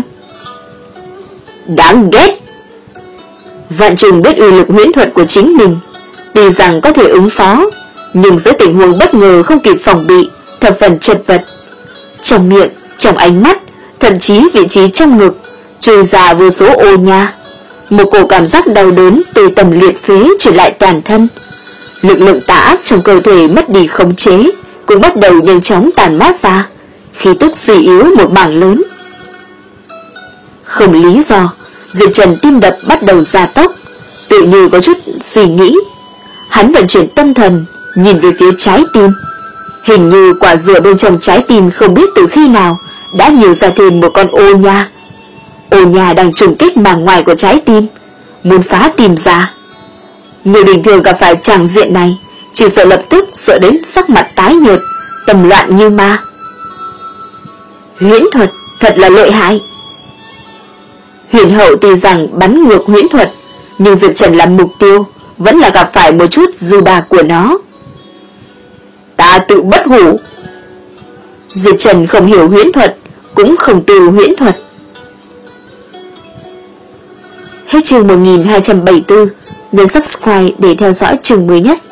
Speaker 2: Đáng ghét.
Speaker 1: Vạn Trùng biết uy lực huyễn thuật của chính mình, tuy rằng có thể ứng phó, nhưng dưới tình huống bất ngờ không kịp phòng bị, thập phần chật vật. Trong miệng, trong ánh mắt, thậm chí vị trí trong ngực trôi ra vô số ô nha. Một cổ cảm giác đau đớn từ tầm liệt phế trở lại toàn thân. Lực lượng tà ác trong cơ thể mất đi khống chế, cũng bắt đầu nhanh chóng tàn mát ra, khí tức suy yếu một mảng lớn. Không lý do, Diệp Trần tim đập bắt đầu gia tốc, tự như có chút suy nghĩ. Hắn vận chuyển tâm thần, nhìn về phía trái tim. Hình như quả dừa bên trong trái tim không biết từ khi nào đã nhiều ra thêm một con ô nha. Ô nha đang trùng kích màng ngoài của trái tim, muốn phá tim ra. Người bình thường gặp phải tràng diện này, chỉ sợ lập tức sợ đến sắc mặt tái nhợt, tâm loạn như ma. Huyễn thuật thật là lợi hại. Huyền Hậu tuy rằng bắn ngược huyễn thuật, nhưng Diệp Trần làm mục tiêu vẫn là gặp phải một chút dư bà của nó.
Speaker 2: Ta tự bất hủ.
Speaker 1: Diệp Trần không hiểu huyễn thuật, cũng không tu huyễn thuật. Hết chương một nghìn hai trăm bảy mươi tư, nhấn subscribe để theo dõi chương mới nhất.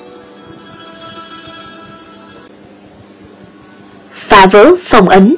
Speaker 1: Phá vỡ phong ấn.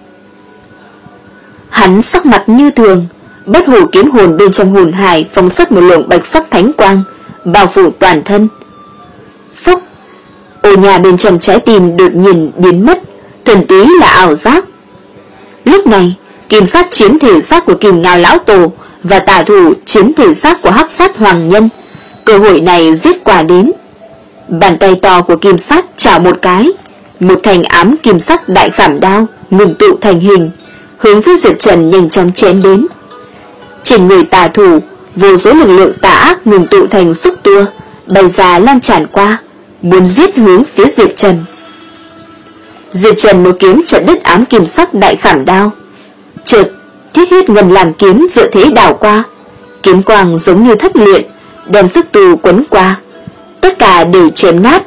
Speaker 1: Hắn sắc mặt như thường, bất hủ kiếm hồn bên trong hồn hải phóng xuất một luồng bạch sắc thánh quang, bao phủ toàn thân. Phốc, ô nhà bên trong trái tim đột nhiên biến mất, thuần túy là ảo giác. Lúc này, kim sát chiếm thể xác của Kim Ngao lão tổ và tà thủ chiếm thể xác của hắc sát hoàng nhân. Cơ hội này giết quả đến. Bàn tay to của kim sát chảo một cái, một thành ám kim sắc đại khảm đao ngừng tụ thành hình, hướng phía Diệp Trần nhanh chóng chém đến. Trên người tà thủ, vô số lực lượng tà ác ngừng tụ thành xúc tua, bay ra lan tràn qua, muốn giết hướng phía Diệp Trần. Diệp Trần một kiếm chặt đứt ám kim sắc đại khảm đao. Chợt, thiết huyết ngân làm kiếm dựa thế đảo qua, kiếm quang giống như thất luyện, đem sức tù quấn qua, tất cả đều chém nát.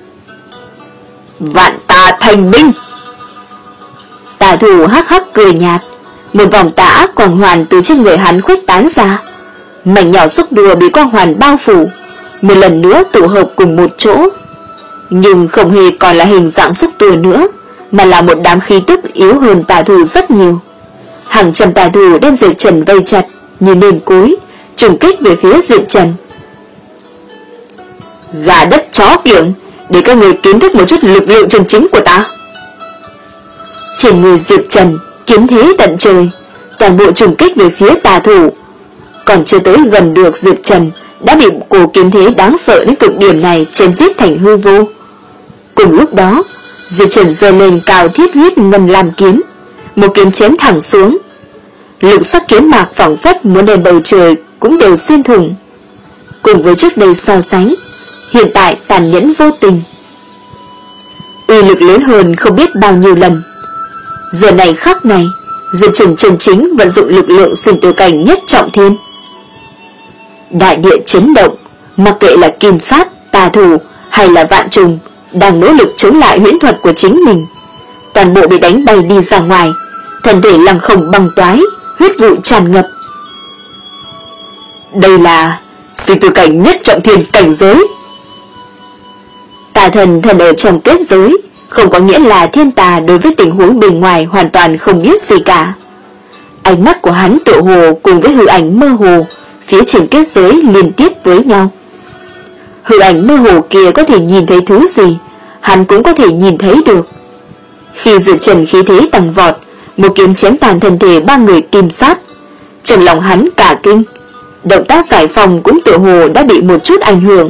Speaker 2: Vạn tà thành binh.
Speaker 1: Tà thủ hắc hắc cười nhạt, một vòng tà ác quang hoàn từ trên người hắn khuếch tán ra, mảnh nhỏ xúc đùa bị quang hoàn bao phủ, một lần nữa tụ hợp cùng một chỗ, nhưng không hề còn là hình dạng xúc đùa nữa, mà là một đám khí tức yếu hơn tà thủ rất nhiều. Hàng trăm tà thủ đem Diệp Trần vây chặt như nêm cối, trùng kích về phía Diệp Trần.
Speaker 2: Gà đất chó kiểng, để các người kiến thức một chút lực lượng chân chính của ta.
Speaker 1: Trên người Diệp Trần kiếm thế tận trời, toàn bộ trùng kích về phía tà thủ. Còn chưa tới gần được Diệp Trần đã bị cổ kiếm thế đáng sợ đến cực điểm này chém giết thành hư vô. Cùng lúc đó, Diệp Trần giơ lên cao thiết huyết ngân lam kiếm, một kiếm chém thẳng xuống. Lục sắc kiếm mạc phảng phất muốn đem bầu trời cũng đều xuyên thủng. Cùng với trước đây so sánh, hiện tại tàn nhẫn vô tình, uy lực lớn hơn không biết bao nhiêu lần. Giờ này khắc này, Diệp Trần chân chính vận dụng lực lượng sinh tử cảnh nhất trọng thiên. Đại địa chấn động, mặc kệ là kim sát, tà thủ hay là vạn trùng đang nỗ lực chống lại huyễn thuật của chính mình, toàn bộ bị đánh bay đi ra ngoài, thân thể lăng không băng toái, huyết vụ tràn ngập. Đây là sinh tử cảnh nhất trọng thiên cảnh giới. Tà thần thần ở trong kết giới, không có nghĩa là thiên tà đối với tình huống bên ngoài hoàn toàn không biết gì cả. Ánh mắt của hắn tựa hồ cùng với hư ảnh mơ hồ phía trên kết giới liên tiếp với nhau. Hư ảnh mơ hồ kia có thể nhìn thấy thứ gì, hắn cũng có thể nhìn thấy được. Khi Diệp Trần khí thế tăng vọt, một kiếm chém tàn thân thể ba người kim sát, trong lòng hắn cả kinh, động tác giải phòng cũng tựa hồ đã bị một chút ảnh hưởng.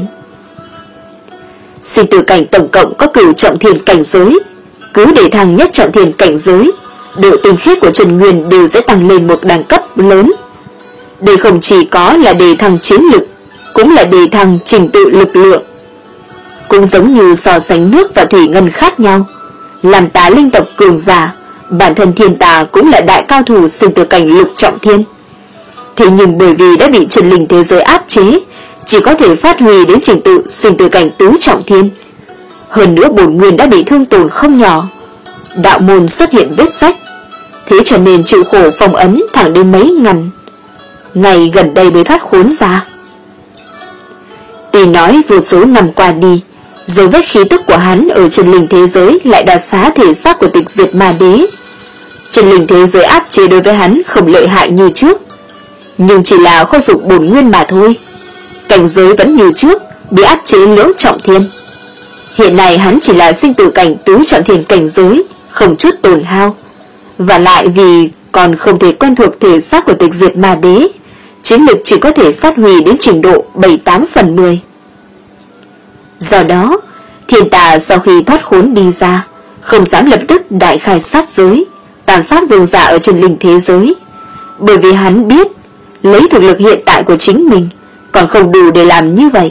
Speaker 1: Sinh tử cảnh tổng cộng có cửu trọng thiên cảnh giới, cứ để thăng nhất trọng thiên cảnh giới, độ tinh khiết của Trần Nguyên đều sẽ tăng lên một đẳng cấp lớn. Đây không chỉ có là đề thăng chiến lực, cũng là đề thăng trình tự lực lượng. Cũng giống như so sánh nước và thủy ngân khác nhau, làm tà linh tộc cường giả, bản thân thiên tà cũng là đại cao thủ sinh tử cảnh lục trọng thiên. Thế nhưng bởi vì đã bị chân linh thế giới áp chế, chỉ có thể phát huy đến trình tự sinh tử cảnh tứ trọng thiên. Hơn nữa bổn nguyên đã bị thương tổn không nhỏ, đạo môn xuất hiện vết rách, thế cho nên chịu khổ phong ấn thẳng đến mấy ngàn ngày gần đây mới thoát khốn ra. Tuy nói vô số năm qua đi, dấu vết khí tức của hắn ở chân linh thế giới lại đã xá thể xác của tịch diệt ma đế. Chân linh thế giới áp chế đối với hắn không lợi hại như trước, nhưng chỉ là khôi phục bổn nguyên mà thôi. Cảnh giới vẫn như trước, bị áp chế lưỡng trọng thiên. Hiện nay hắn chỉ là sinh tử cảnh tứ trọng thiên cảnh giới, không chút tổn hao. Và lại vì còn không thể quen thuộc thể xác của tịch diệt ma đế, chiến lực chỉ có thể phát huy đến trình độ bảy tám phần mười. Do đó, thiên tà sau khi thoát khốn đi ra, không dám lập tức đại khai sát giới, tàn sát vương giả ở chân linh thế giới, bởi vì hắn biết lấy thực lực hiện tại của chính mình còn không đủ để làm như vậy.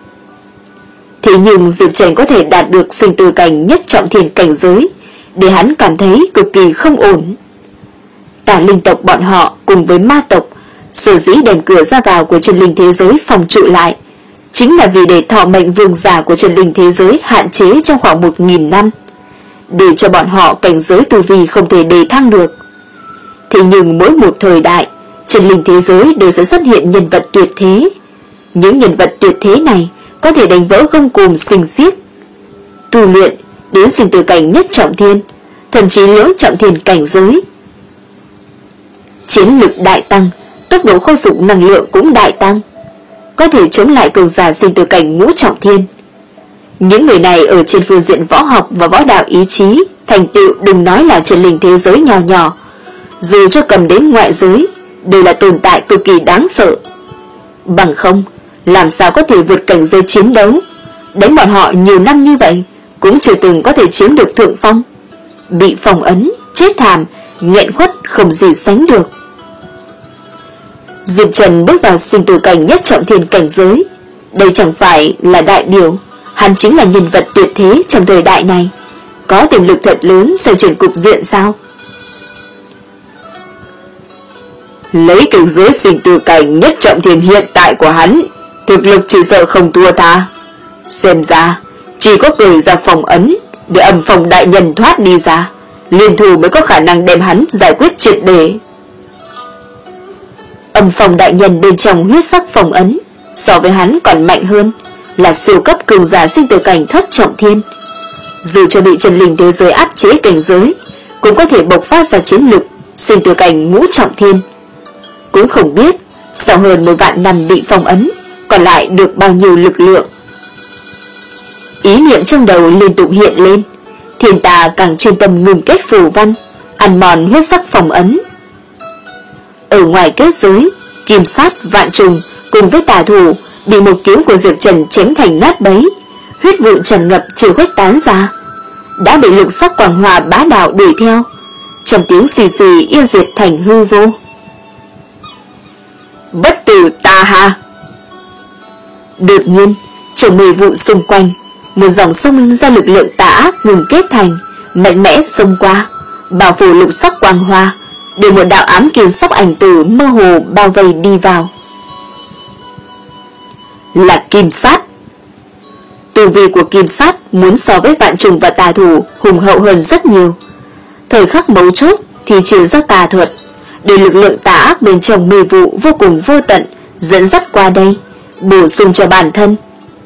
Speaker 1: Thế nhưng Diệp Trần có thể đạt được sinh tử cảnh nhất trọng thiên cảnh giới, để hắn cảm thấy cực kỳ không ổn. Tà linh tộc bọn họ cùng với ma tộc sở dĩ đem cửa ra vào của chân linh thế giới phòng trụ lại, chính là vì để thọ mệnh vương giả của chân linh thế giới hạn chế trong khoảng một nghìn năm, để cho bọn họ cảnh giới tu vi không thể đề thăng được. Thế nhưng mỗi một thời đại, chân linh thế giới đều sẽ xuất hiện nhân vật tuyệt thế. Những nhân vật tuyệt thế này có thể đánh vỡ gông cùm sinh xiếc, tu luyện đến sinh tử cảnh nhất trọng thiên, thậm chí lưỡng trọng thiên cảnh giới. Chiến lực đại tăng, tốc độ khôi phục năng lượng cũng đại tăng, có thể chống lại cường giả sinh tử cảnh ngũ trọng thiên. Những người này ở trên phương diện võ học và võ đạo ý chí thành tựu đừng nói là chân linh thế giới nhỏ nhỏ, dù cho cầm đến ngoại giới đều là tồn tại cực kỳ đáng sợ. Bằng không, làm sao có thể vượt cảnh giới chiến đấu, đánh bọn họ nhiều năm như vậy cũng chưa từng có thể chiếm được thượng phong, bị phong ấn, chết thảm, nghẹn khuất không gì sánh được. Diệp Trần bước vào sinh tử cảnh nhất trọng thiên cảnh giới, đây chẳng phải là đại biểu hắn chính là nhân vật tuyệt thế trong thời đại này, có tiềm lực thật lớn xoay chuyển cục diện sao? Lấy cảnh giới sinh tử cảnh nhất trọng thiên hiện tại của hắn, thực lực chỉ sợ không thua ta. Xem ra chỉ có cởi ra phòng ấn để âm phòng đại nhân thoát đi ra, liên thủ mới có khả năng đem hắn giải quyết triệt để. Âm phòng đại nhân bên trong huyết sắc phòng ấn so với hắn còn mạnh hơn, là siêu cấp cường giả sinh tử cảnh thất trọng thiên. Dù cho bị chân linh thế giới áp chế cảnh giới, cũng có thể bộc phát ra chiến lực sinh tử cảnh ngũ trọng thiên. Cũng không biết sau hơn một vạn năm bị phong ấn còn lại được bao nhiêu lực lượng. Ý niệm trong đầu liên tục hiện lên, thiên tà càng chuyên tâm ngừng kết phù văn, ăn mòn huyết sắc phòng ấn. Ở ngoài kết giới, kim sát, vạn trùng cùng với tà thủ bị một kiếm của Diệp Trần chém thành nát bấy, huyết vụ tràn ngập chưa khuếch tán ra, đã bị lục sắc quang hòa bá đạo đuổi theo, trong tiếng xì xì yêu diệt thành hư vô.
Speaker 2: Bất tử tà hà.
Speaker 1: Đột nhiên, trong mây vụ xung quanh, một dòng sông do lực lượng tà ác ngừng kết thành, mạnh mẽ xông qua, bao phủ lục sắc quang hoa, để một đạo ám kim sắc ảnh tử mơ hồ bao vây đi vào.
Speaker 2: Là kim sát.
Speaker 1: Tu vi của kim sát muốn so với vạn trùng và tà thủ hùng hậu hơn rất nhiều. Thời khắc mấu chốt thì triển ra tà thuật, để lực lượng tà ác bên trong mê vụ vô cùng vô tận dẫn dắt qua đây, bổ sung cho bản thân.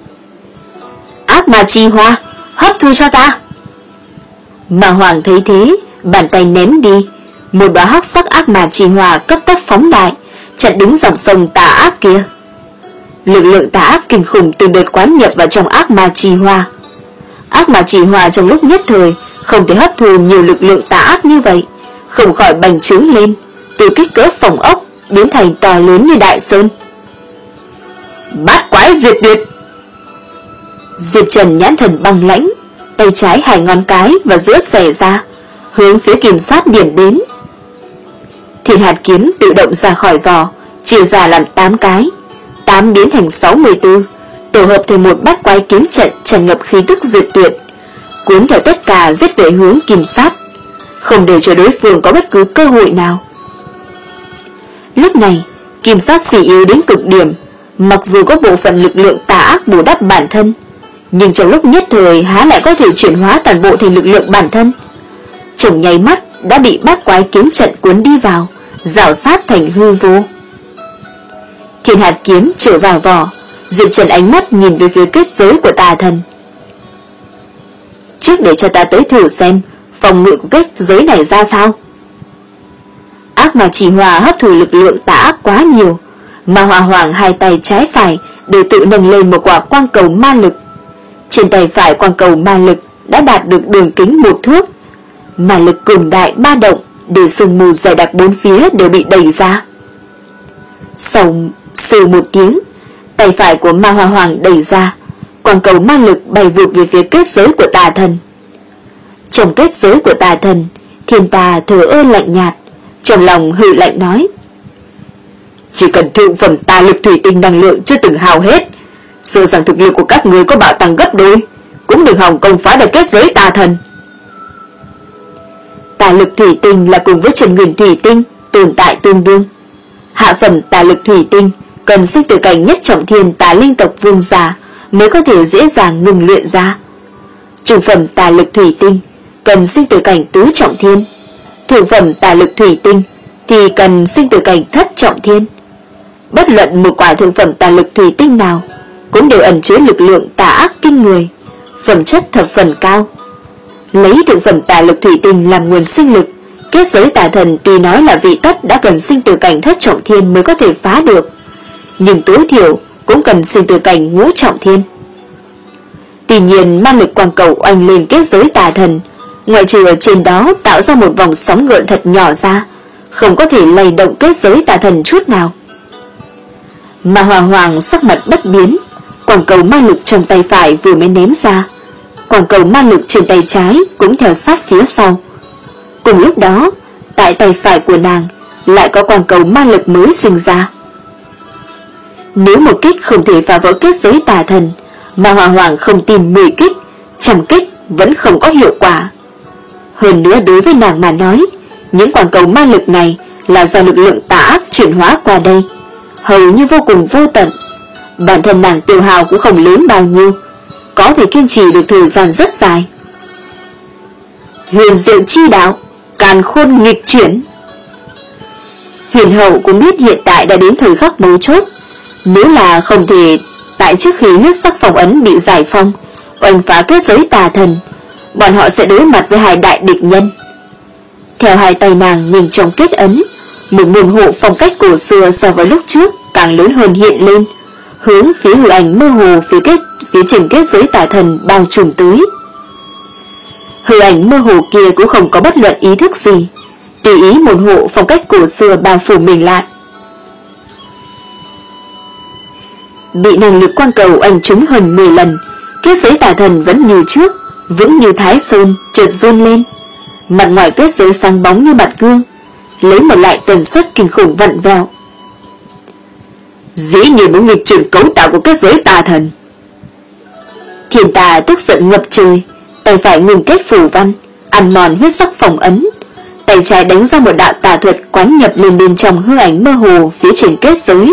Speaker 2: Ác ma chi hoa, hấp thu cho ta.
Speaker 1: Mà Hoàng thấy thế, bàn tay ném đi, một đóa hắc sắc ác ma chi hoa cấp tốc phóng đại, chặn đứng dòng sông tà ác kia. Lực lượng tà ác kinh khủng từng đợt quán nhập vào trong ác ma chi hoa. Ác ma chi hoa trong lúc nhất thời không thể hấp thu nhiều lực lượng tà ác như vậy, không khỏi bành trướng lên, từ kích cỡ phòng ốc biến thành to lớn như đại sơn.
Speaker 2: Bát quái diệt tuyệt.
Speaker 1: Diệp Trần nhãn thần băng lãnh, tay trái hai ngón cái và giữa xòe ra, hướng phía kim sát điểm đến. Thiên hạt kiếm tự động ra khỏi vỏ, chia ra làm tám cái, tám biến thành sáu mươi tư, tổ hợp thành một bát quái kiếm trận tràn ngập khí tức diệt tuyệt, cuốn theo tất cả giết về hướng kim sát, không để cho đối phương có bất cứ cơ hội nào. Lúc này, kim sát suy yếu đến cực điểm, mặc dù có bộ phận lực lượng tà ác bù đắp bản thân, nhưng trong lúc nhất thời há lại có thể chuyển hóa toàn bộ thành lực lượng bản thân. Trong nháy mắt đã bị bát quái kiếm trận cuốn đi vào, rào sát thành hư vô. Thiên hạt kiếm trở vào vỏ, Diệp Trần ánh mắt nhìn về phía kết giới của tà thần. Trước để cho ta tới thử xem phòng ngự của kết giới này ra sao. Ác ma chỉ hòa hấp thụ lực lượng tà ác quá nhiều, mà Hòa Hoàng hai tay trái phải đều tự nâng lên một quả quang cầu ma lực. Trên tay phải quang cầu ma lực đã đạt được đường kính một thước, ma lực cường đại ba động, để sương mù dày đặc bốn phía đều bị đẩy ra. Sau sừ một tiếng, tay phải của Ma Hoa Hoàng đẩy ra, quang cầu ma lực bay vụt về phía kết giới của tà thần. Trong kết giới của tà thần, Thiên Tà thờ ơ lạnh nhạt, trong lòng hừ lạnh nói:
Speaker 2: chỉ cần thượng phẩm tà lực thủy tinh năng lượng chưa từng hao hết, sợ rằng thực lực của các người có bạo tăng gấp đôi, cũng đừng hòng công phá được kết giới tà thần. Tà lực thủy tinh là cùng với Trần Nguyên thủy tinh tồn tại tương đương. Hạ phẩm tà lực thủy tinh cần sinh tử cảnh nhất trọng thiên tà linh tộc vương giả mới có thể dễ dàng ngừng luyện ra. Trung phẩm tà lực thủy tinh cần sinh tử cảnh tứ trọng thiên. Thượng phẩm tà lực thủy tinh thì cần sinh tử cảnh thất trọng thiên. Bất luận một quả thượng phẩm tà lực thủy tinh nào cũng đều ẩn chứa lực lượng tà ác kinh người, phẩm chất thập phần cao. Lấy thượng phẩm tà lực thủy tinh làm nguồn sinh lực, kết giới tà thần tuy nói là vị tất đã cần sinh tử cảnh thất trọng thiên mới có thể phá được, nhưng tối thiểu cũng cần sinh tử cảnh ngũ trọng thiên. Tuy nhiên ma lực quang cầu oanh lên kết giới tà thần, ngoại trừ ở trên đó tạo ra một vòng sóng gợn thật nhỏ ra, không có thể lay động kết giới tà thần chút nào. Mà Hòa Hoàng sắc mặt bất biến, quang cầu ma lực trong tay phải vừa mới ném ra, quang cầu ma lực trên tay trái cũng theo sát phía sau. Cùng lúc đó, tại tay phải của nàng lại có quang cầu ma lực mới sinh ra. Nếu một kích không thể phá vỡ kết giới tà thần, mà Hòa Hoàng không tin mười kích, trăm kích vẫn không có hiệu quả. Hơn nữa đối với nàng mà nói, những quang cầu ma lực này là do lực lượng tà ác chuyển hóa qua đây, hầu như vô cùng vô tận. Bản thân nàng tiêu hao cũng không lớn bao nhiêu, có thể kiên trì được thời gian rất dài. Huyền diệu chi đạo, càn khôn nghịch chuyển. Huyền hậu cũng biết hiện tại đã đến thời khắc mấu chốt, nếu là không thể tại trước khi huyết sắc phong ấn bị giải phong, oanh phá kết giới tà thần, bọn họ sẽ đối mặt với hai đại địch nhân. Theo hai tay nàng nhìn trong kết ấn, một môn hộ phong cách cổ xưa so với lúc trước càng lớn hơn hiện lên, hướng phía hư ảnh mơ hồ phía kết phía trên kết giới tà thần bao trùm tới. Hư ảnh mơ hồ kia cũng không có bất luận ý thức gì, tùy ý môn hộ phong cách cổ xưa bao phủ mình lại. Bị năng lực quang cầu ảnh trúng hơn mười lần,
Speaker 1: Kết giới tà thần vẫn như trước, vững như thái sơn, chợt run lên. Mặt ngoài kết giới sáng bóng như mặt gương, lấy một loại tần suất kinh khủng vặn vẹo.
Speaker 2: Dĩ nhiên muốn nghịch chuyển cấu tạo của kết giới tà thần.
Speaker 1: Thiên Tà tức giận ngập trời, tay phải ngừng kết phù văn, ăn mòn huyết sắc phong ấn, tay trái đánh ra một đạo tà thuật quán nhập lên bên trong hư ảnh mơ hồ phía trên kết giới.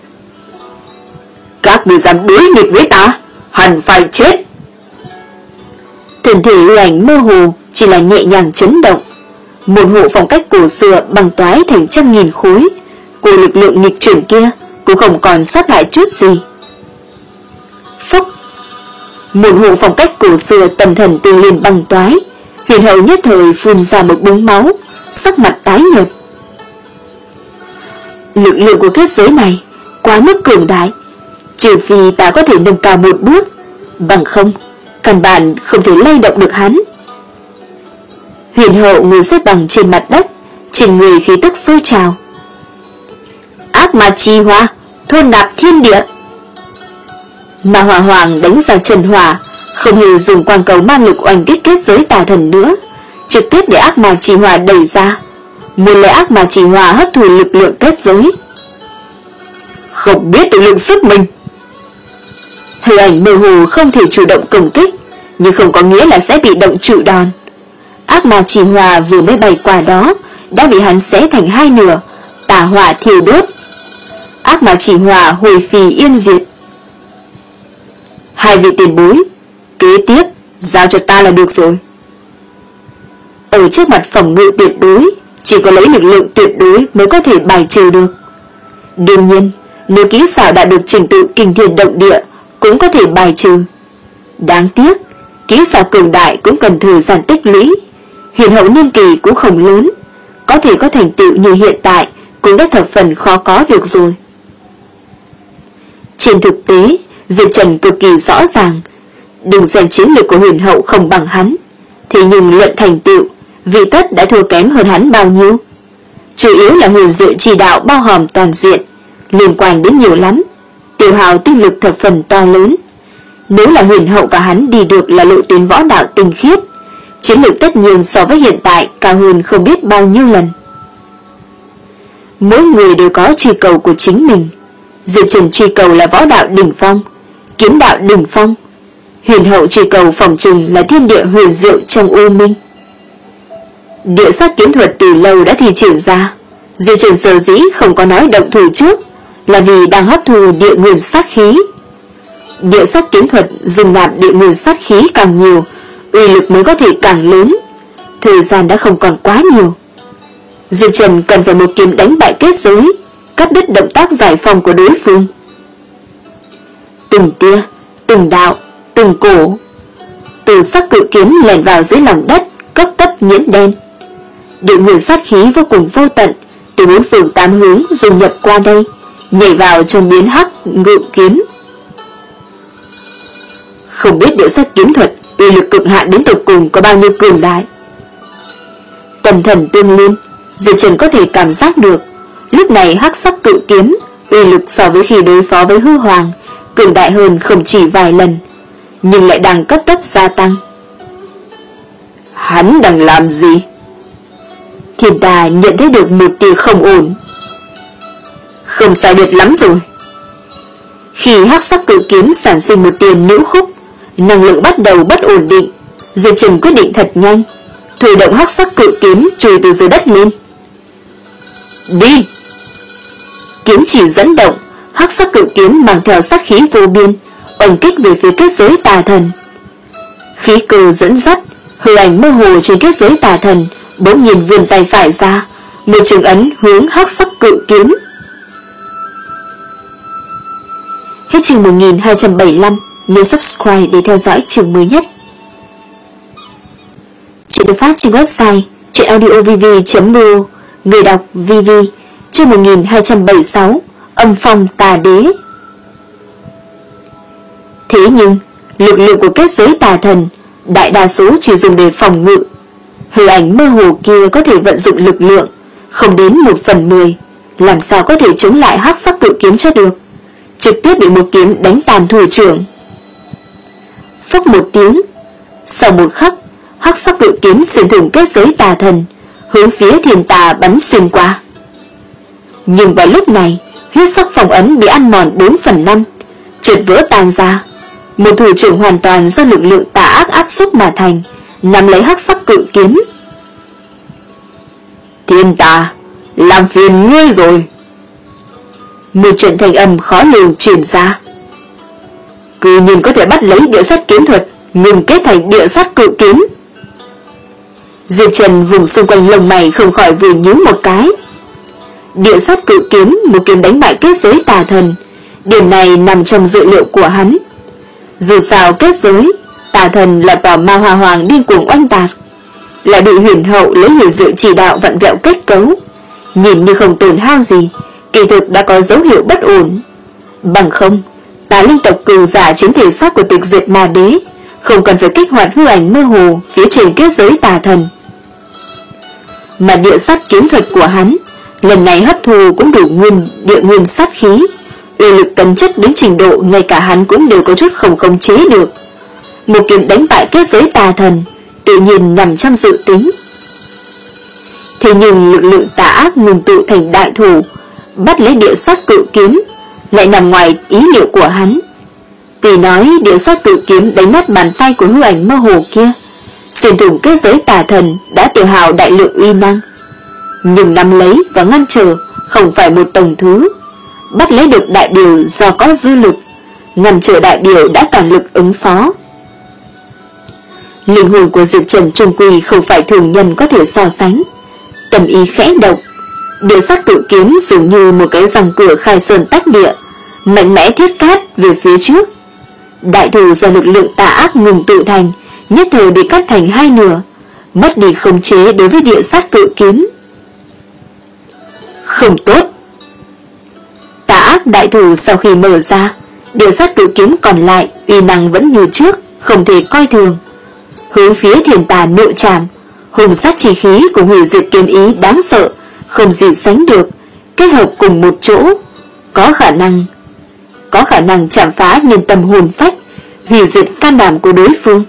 Speaker 2: Các ngươi dám đối nghịch với ta, hẳn phải chết.
Speaker 1: Thân thể hư ảnh mơ hồ chỉ là nhẹ nhàng chấn động, một hộ phong cách cổ xưa băng toái thành trăm nghìn khối, của lực lượng nghịch chuyển kia cũng không còn sót lại chút gì. Phốc, một hộ phong cách cổ xưa tầm thần tương liên băng toái, Huyền Hậu nhất thời phun ra một búng máu, sắc mặt tái nhợt. Lực lượng của kết giới này quá mức cường đại, trừ phi ta có thể nâng cao một bước, bằng không căn bản không thể lay động được hắn. Huyền Hậu ngồi xếp bằng trên mặt đất, trên người khí tức sôi trào. Ác ma chi hoa, thôn nạp thiên địa. Mà Hỏa Hoàng đánh ra Trần Hỏa, không hề dùng quang cầu mang lực oanh kích kết giới tà thần nữa, trực tiếp để ác ma chi hỏa đẩy ra, muốn lấy ác ma chi hỏa hấp thụ lực lượng kết giới.
Speaker 2: Không biết tự lượng sức mình.
Speaker 1: Hư ảnh mơ hồ không thể chủ động công kích, nhưng không có nghĩa là sẽ bị động chịu đòn. Ác ma chi hỏa vừa mới bay qua đó đã bị hắn xé thành hai nửa, tà hỏa thiêu đốt. Ác ma chi hỏa hồi phì yên diệt.
Speaker 2: Hai vị tiền bối, kế tiếp giao cho ta là được rồi.
Speaker 1: Ở trước mặt phòng ngự tuyệt đối, chỉ có lấy lực lượng tuyệt đối mới có thể bài trừ được. Đương nhiên, nếu kỹ xảo đã được trình tự kinh thiên động địa cũng có thể bài trừ. Đáng tiếc, kỹ xảo cường đại cũng cần thời gian tích lũy. Huyền Hậu niên kỳ cũng không lớn, có thể có thành tựu như hiện tại cũng đã thập phần khó có được rồi. Trên thực tế, Diệp Trần cực kỳ rõ ràng, đừng xem chiến lược của Huyền Hậu không bằng hắn, thế nhưng luận thành tựu, vị tất đã thua kém hơn hắn bao nhiêu. Chủ yếu là huyền diệu chỉ đạo bao hàm toàn diện, liên quan đến nhiều lắm, tiêu hao tinh lực thập phần to lớn. Nếu là Huyền Hậu và hắn đi được là lộ tuyến võ đạo tinh khiết, chiến lược tất nhiên so với hiện tại cao hơn không biết bao nhiêu lần. Mỗi người đều có truy cầu của chính mình. Diệp Trần truy cầu là võ đạo đỉnh phong, kiếm đạo đỉnh phong. Huyền Hậu truy cầu phòng trừng là thiên địa huyền diệu trong u minh. Địa sát kiếm thuật từ lâu đã thi triển ra, Diệp Trần sở dĩ không có nói động thủ trước là vì đang hấp thu địa nguyên sát khí. Địa sát kiếm thuật dùng nạp địa nguyên sát khí càng nhiều, uy lực mới có thể càng lớn. Thời gian đã không còn quá nhiều. Diệp Trần cần phải một kiếm đánh bại kết giới, cắt đứt động tác giải phóng của đối phương. Từng tia, từng đạo, từng cổ, từ sắc cự kiếm lèn vào dưới lòng đất, cấp tấp nhiễm đen. Địa nguyên sát khí vô cùng vô tận, từ bốn phương tám hướng dùng nhập qua đây, nhảy vào trong biến hắc ngự kiếm. Không biết địa sát kiếm thuật uy lực cực hạn đến tột cùng có bao nhiêu cường đại. Tâm thần tương liên, Diệp Trần có thể cảm giác được, lúc này hắc sắc cự kiếm uy lực so với khi đối phó với hư hoàng cường đại hơn không chỉ vài lần, nhưng lại đang cấp tốc gia tăng.
Speaker 2: Hắn đang làm gì?
Speaker 1: Thiên Tà nhận thấy được một tia không ổn.
Speaker 2: Không sai biệt lắm rồi.
Speaker 1: Khi hắc sắc cự kiếm sản sinh một tia nữ khúc, năng lượng bắt đầu bất ổn định, Diệp Trần quyết định thật nhanh, thôi động hắc sắc cự kiếm chui từ dưới đất lên.
Speaker 2: Đi!
Speaker 1: Kiếm chỉ dẫn động, hắc sắc cự kiếm mang theo sát khí vô biên, oanh kích về phía kết giới tà thần. Khí cơ dẫn dắt, hư ảnh mơ hồ trên kết giới tà thần bỗng nhiên vươn tay phải ra, một trường ấn hướng hắc sắc cự kiếm. Hết chương một nghìn hai trăm bảy mươi lăm, nhớ subscribe để theo dõi chương mới nhất. Chuyện được phát trên website truyện audio v v chấm r o, người đọc vê vê. Chương một nghìn hai trăm bảy mươi sáu, âm phong tà đế. Thế nhưng, lực lượng của kết giới tà thần đại đa số chỉ dùng để phòng ngự. Hư ảnh mơ hồ kia có thể vận dụng lực lượng không đến một phần mười, làm sao có thể chống lại hắc sắc cự kiếm cho được, trực tiếp bị một kiếm đánh tàn thủ trưởng. Phốc một tiếng, sau một khắc, hắc sắc cự kiếm xuyên thủng kết giới tà thần, hướng phía Thiên Tà bắn xuyên qua. Nhưng vào lúc này, huyết sắc phong ấn bị ăn mòn bốn phần năm, trượt vỡ tan ra. Một thủ trưởng hoàn toàn do lực lượng tà ác áp xúc mà thành, nắm lấy hắc sắc cự kiếm. Thiên Tà, làm phiền ngươi rồi. Một trận thanh âm khó lường truyền ra. Cư nhiên có thể bắt lấy địa sát kiếm thuật, ngừng kết thành địa sát cự kiếm. Diệp Trần vùng xung quanh lông mày không khỏi vừa nhíu một cái. Địa sát cự kiếm, một kiếm đánh bại kết giới tà thần, điểm này nằm trong dự liệu của hắn. Dù sao kết giới tà thần lọt vào Ma Hoa Hoàng điên cuồng oanh tạc, lại bị Huyền Hậu lấy huyền diệu chỉ đạo vặn vẹo kết cấu, nhìn như không tổn hao gì, kỳ thực đã có dấu hiệu bất ổn. Bằng không, Tà linh tộc cường giả chiếm thể xác của Tịch Diệt Ma Đế, không cần phải kích hoạt hư ảnh mơ hồ phía trên kết giới tà thần. Mà địa sát kiếm thuật của hắn lần này hấp thu cũng đủ nguyên địa nguyên sát khí, uy lực tấn chất đến trình độ ngay cả hắn cũng đều có chút không khống chế được. Một kiếm đánh bại kết giới tà thần tự nhiên nằm trong dự tính. Thế nhưng lực lượng tà ác ngừng tụ thành đại thủ, bắt lấy địa sát cự kiếm lại nằm ngoài ý liệu của hắn. Vì nói địa sát cự kiếm đánh nát bàn tay của hư ảnh mơ hồ kia, xuyên thủng kết giới tà thần đã tiêu hao đại lượng uy năng, nhưng nắm lấy và ngăn trở không phải một tầng thứ. Bắt lấy được đại biểu do có dư lực, ngăn trở đại biểu đã toàn lực ứng phó. Linh hồn của Diệp Trần trung quy không phải thường nhân có thể so sánh. Tâm ý khẽ động, địa sát cự kiếm dường như một cái răng cửa khai sơn tách địa, mạnh mẽ thiết cát về phía trước. Đại thủ do lực lượng tà ác ngừng tụ thành, nhất thời bị cắt thành hai nửa, mất đi khống chế đối với địa sát cự kiếm. Không tốt. Tà ác đại thủ sau khi mở ra, địa sát cự kiếm còn lại uy năng vẫn như trước, không thể coi thường. Hướng phía Thiên Tà nội trảm, hùng sát chi khí của hủy diệt kiếm ý đáng sợ, không gì sánh được, kết hợp cùng một chỗ, có khả năng có khả năng chạm phá nhân tâm hồn phách, hủy diệt can đảm của đối phương.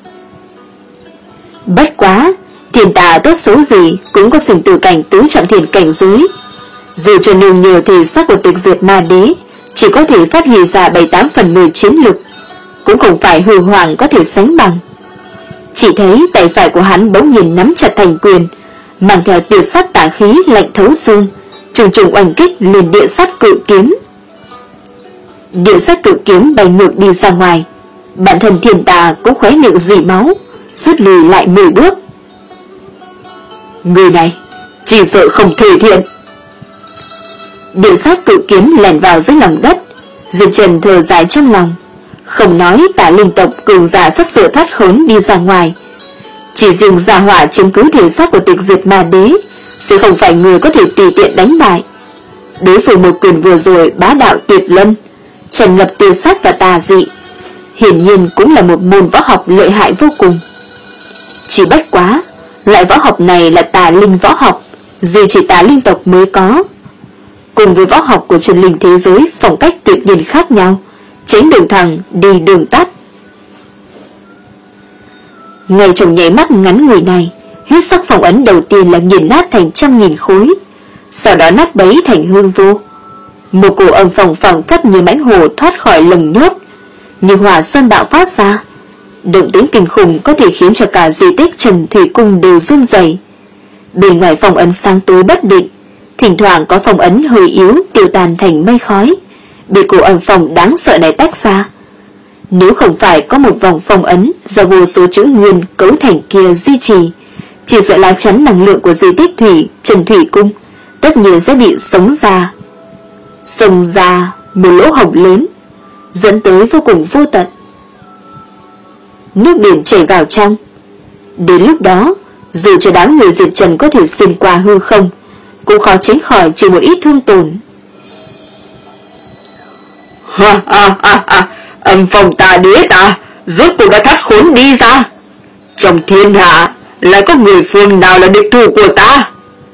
Speaker 1: Bất quá, Thiên Tà tốt xấu gì cũng có sinh tử cảnh tứ trọng thiền cảnh giới, dù cho nương nhờ thể xác của Tịch Diệt Ma Đế chỉ có thể phát huy ra bảy tám phần mười chiến lực, cũng không phải hư hoàng có thể sánh bằng. Chỉ thấy tay phải của hắn bỗng nhiên nắm chặt thành quyền, mang theo tuyệt sát tà khí lạnh thấu xương, trùng trùng oanh kích lên địa sát cự kiếm. Địa sát cự kiếm bay ngược đi ra ngoài, bản thân Thiên Tà cũng khóe miệng rỉ máu, rút lùi lại mười bước. Người này chỉ sợ không thể thiện. Địa sát cự kiếm lẻn vào dưới lòng đất, Diệp Trần thở dài trong lòng, không nói Tà linh tộc cường giả sắp sửa thoát khốn đi ra ngoài, chỉ riêng giả hỏa chiếm cứ thể xác của Tịch Diệt Ma Đế sẽ không phải người có thể tùy tiện đánh bại. Đối phương một quyền vừa rồi bá đạo tuyệt luân, tràn ngập tiêu sát và tà dị, hiển nhiên cũng là một môn võ học lợi hại vô cùng. Chỉ bất quá, loại võ học này là tà linh võ học, dù chỉ Tà linh tộc mới có. Cùng với võ học của chân linh thế giới phong cách tuyệt nhiên khác nhau, tránh đường thẳng đi đường tắt. Ngay trong nháy mắt ngắn ngủi này, huyết sắc phong ấn đầu tiên là nghiền nát thành trăm nghìn khối, sau đó nát bấy thành hư vô. Một cổ âm phong phẳng phất như mãnh hồ thoát khỏi lồng nhốt, như hỏa sơn bạo phát ra. Động tĩnh kinh khủng có thể khiến cho cả di tích Trần Thủy Cung đều run rẩy. Bên ngoài phong ấn sáng tối bất định, thỉnh thoảng có phong ấn hơi yếu tiêu tan thành mây khói, bị cổ âm phong đáng sợ này tách ra. Nếu không phải có một vòng phong ấn do vô số chữ nguyên cấu thành kia duy trì, chỉ sợ lá chắn năng lượng của di tích thủy Trần Thủy Cung tất nhiên sẽ bị sống ra xông ra một lỗ hổng lớn, dẫn tới vô cùng vô tận. Nước biển chảy vào trong. Đến lúc đó, dù cho đám người Diệp Trần có thể xuyên qua hư không, cũng khó tránh khỏi chịu một ít thương tổn. Ha ha ha ha, âm phong tà đế ta rốt cuộc đã thoát khốn đi ra. Trong thiên hạ lại có người phương nào là địch thủ của ta?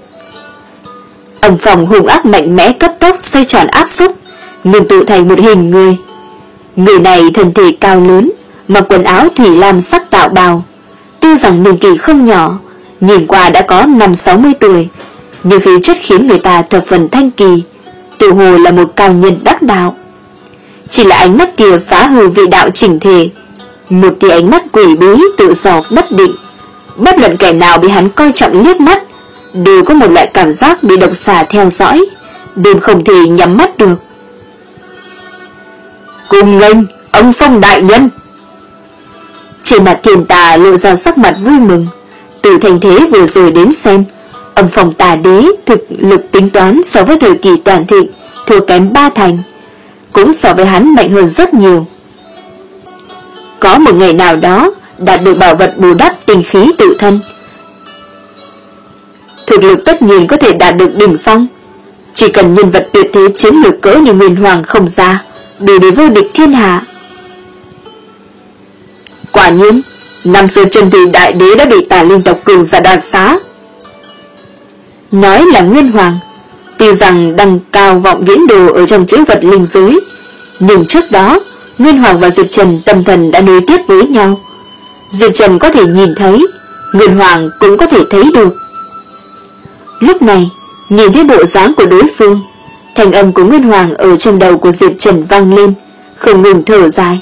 Speaker 1: Âm phong hung ác mạnh mẽ cấp tốc xoay tròn áp xúc, ngưng tụ thành một hình người. Người này thân thể cao lớn, mặc quần áo thủy lam sắc tạo bào. Tuy rằng niên kỷ không nhỏ, nhìn qua đã có năm sáu mươi tuổi, nhưng khí chất khiến người ta thập phần thanh kỳ, tự hồ là một cao nhân đắc đạo. Chỉ là ánh mắt kia phá hư vị đạo chỉnh thể, một tia ánh mắt quỷ bí tự do bất định. Bất luận kẻ nào bị hắn coi trọng liếc mắt đều có một loại cảm giác bị độc xà theo dõi, đêm không thể nhắm mắt được. Cùng nghênh ông Phong đại nhân. Trên mặt Thiên Tà lộ ra sắc mặt vui mừng. Từ thành thế vừa rồi đến xem, Âm Phong Tà Đế thực lực tính toán so với thời kỳ toàn thịnh thua kém ba thành, cũng so với hắn mạnh hơn rất nhiều. Có một ngày nào đó đạt được bảo vật bù đắp tinh khí tự thân, thực lực tất nhiên có thể đạt được đỉnh phong. Chỉ cần nhân vật tuyệt thế chiến lược cỡ như Nguyên Hoàng không ra, đủ để vô địch thiên hạ. Quả nhiên, năm xưa Chân Thủy Đại Đế đã bị Tà Linh tộc cường giả đoạt xá. Nói là Nguyên Hoàng, tuy rằng đăng cao vọng viễn đồ ở trong chữ vật linh giới, nhưng trước đó Nguyên Hoàng và Diệp Trần tâm thần đã nối tiếp với nhau. Diệp Trần có thể nhìn thấy, Nguyên Hoàng cũng có thể thấy được. Lúc này, nhìn thấy bộ dáng của đối phương, thanh âm của Nguyên Hoàng ở trong đầu của Diệp Trần vang lên, không ngừng thở dài.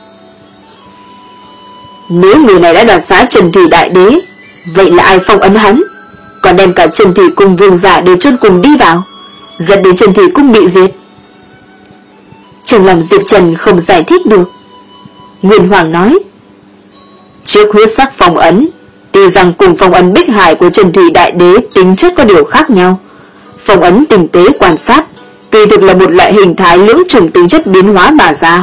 Speaker 1: Nếu người này đã đoạt xá Trần Thủy Đại Đế, vậy là ai phong ấn hắn, còn đem cả Trần Thủy Cung vương giả đều chôn cùng đi vào, dẫn đến Trần Thủy Cung bị diệt. Trong lòng Diệp Trần không giải thích được. Nguyên Hoàng nói, trước huyết sắc phong ấn, tuy rằng cùng phong ấn Bích Hải của Trần Thủy Đại Đế tính chất có điều khác nhau, phong ấn tinh tế quan sát kỳ thực là một loại hình thái lưỡng chủng tính chất biến hóa mà ra.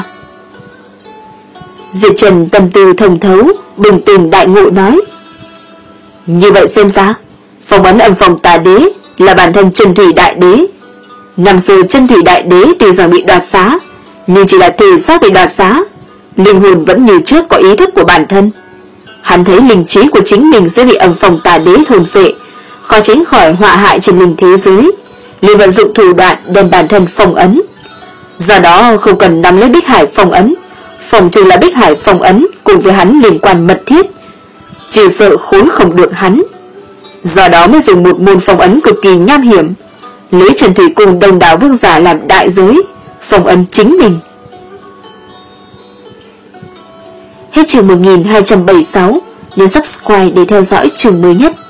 Speaker 1: Diệp Trần tâm tư thông thấu, bừng tỉnh đại ngộ nói, như vậy xem ra phong ấn Âm Phong Tà Đế là bản thân Chân Thủy Đại Đế. Năm xưa Chân Thủy Đại Đế tuy rằng bị đoạt xá, nhưng chỉ là thể xác bị đoạt xá, linh hồn vẫn như trước có ý thức của bản thân. Hắn thấy linh trí của chính mình sẽ bị Âm Phong Tà Đế thôn phệ, khó tránh khỏi họa hại trên linh thế giới, liền vận dụng thủ đoạn đem bản thân phong ấn. Do đó không cần nắm lấy Bích Hải phong ấn, phòng trừ là Bích Hải phong ấn cùng với hắn liên quan mật thiết, chỉ sợ khốn không được hắn. Do đó mới dùng một môn phong ấn cực kỳ nham hiểm, lấy Trần Thủy Cung đông đảo vương giả làm đại giới, phong ấn chính mình. Hết chương một nghìn hai trăm bảy mươi sáu, nhấn subscribe để theo dõi chương mới nhất.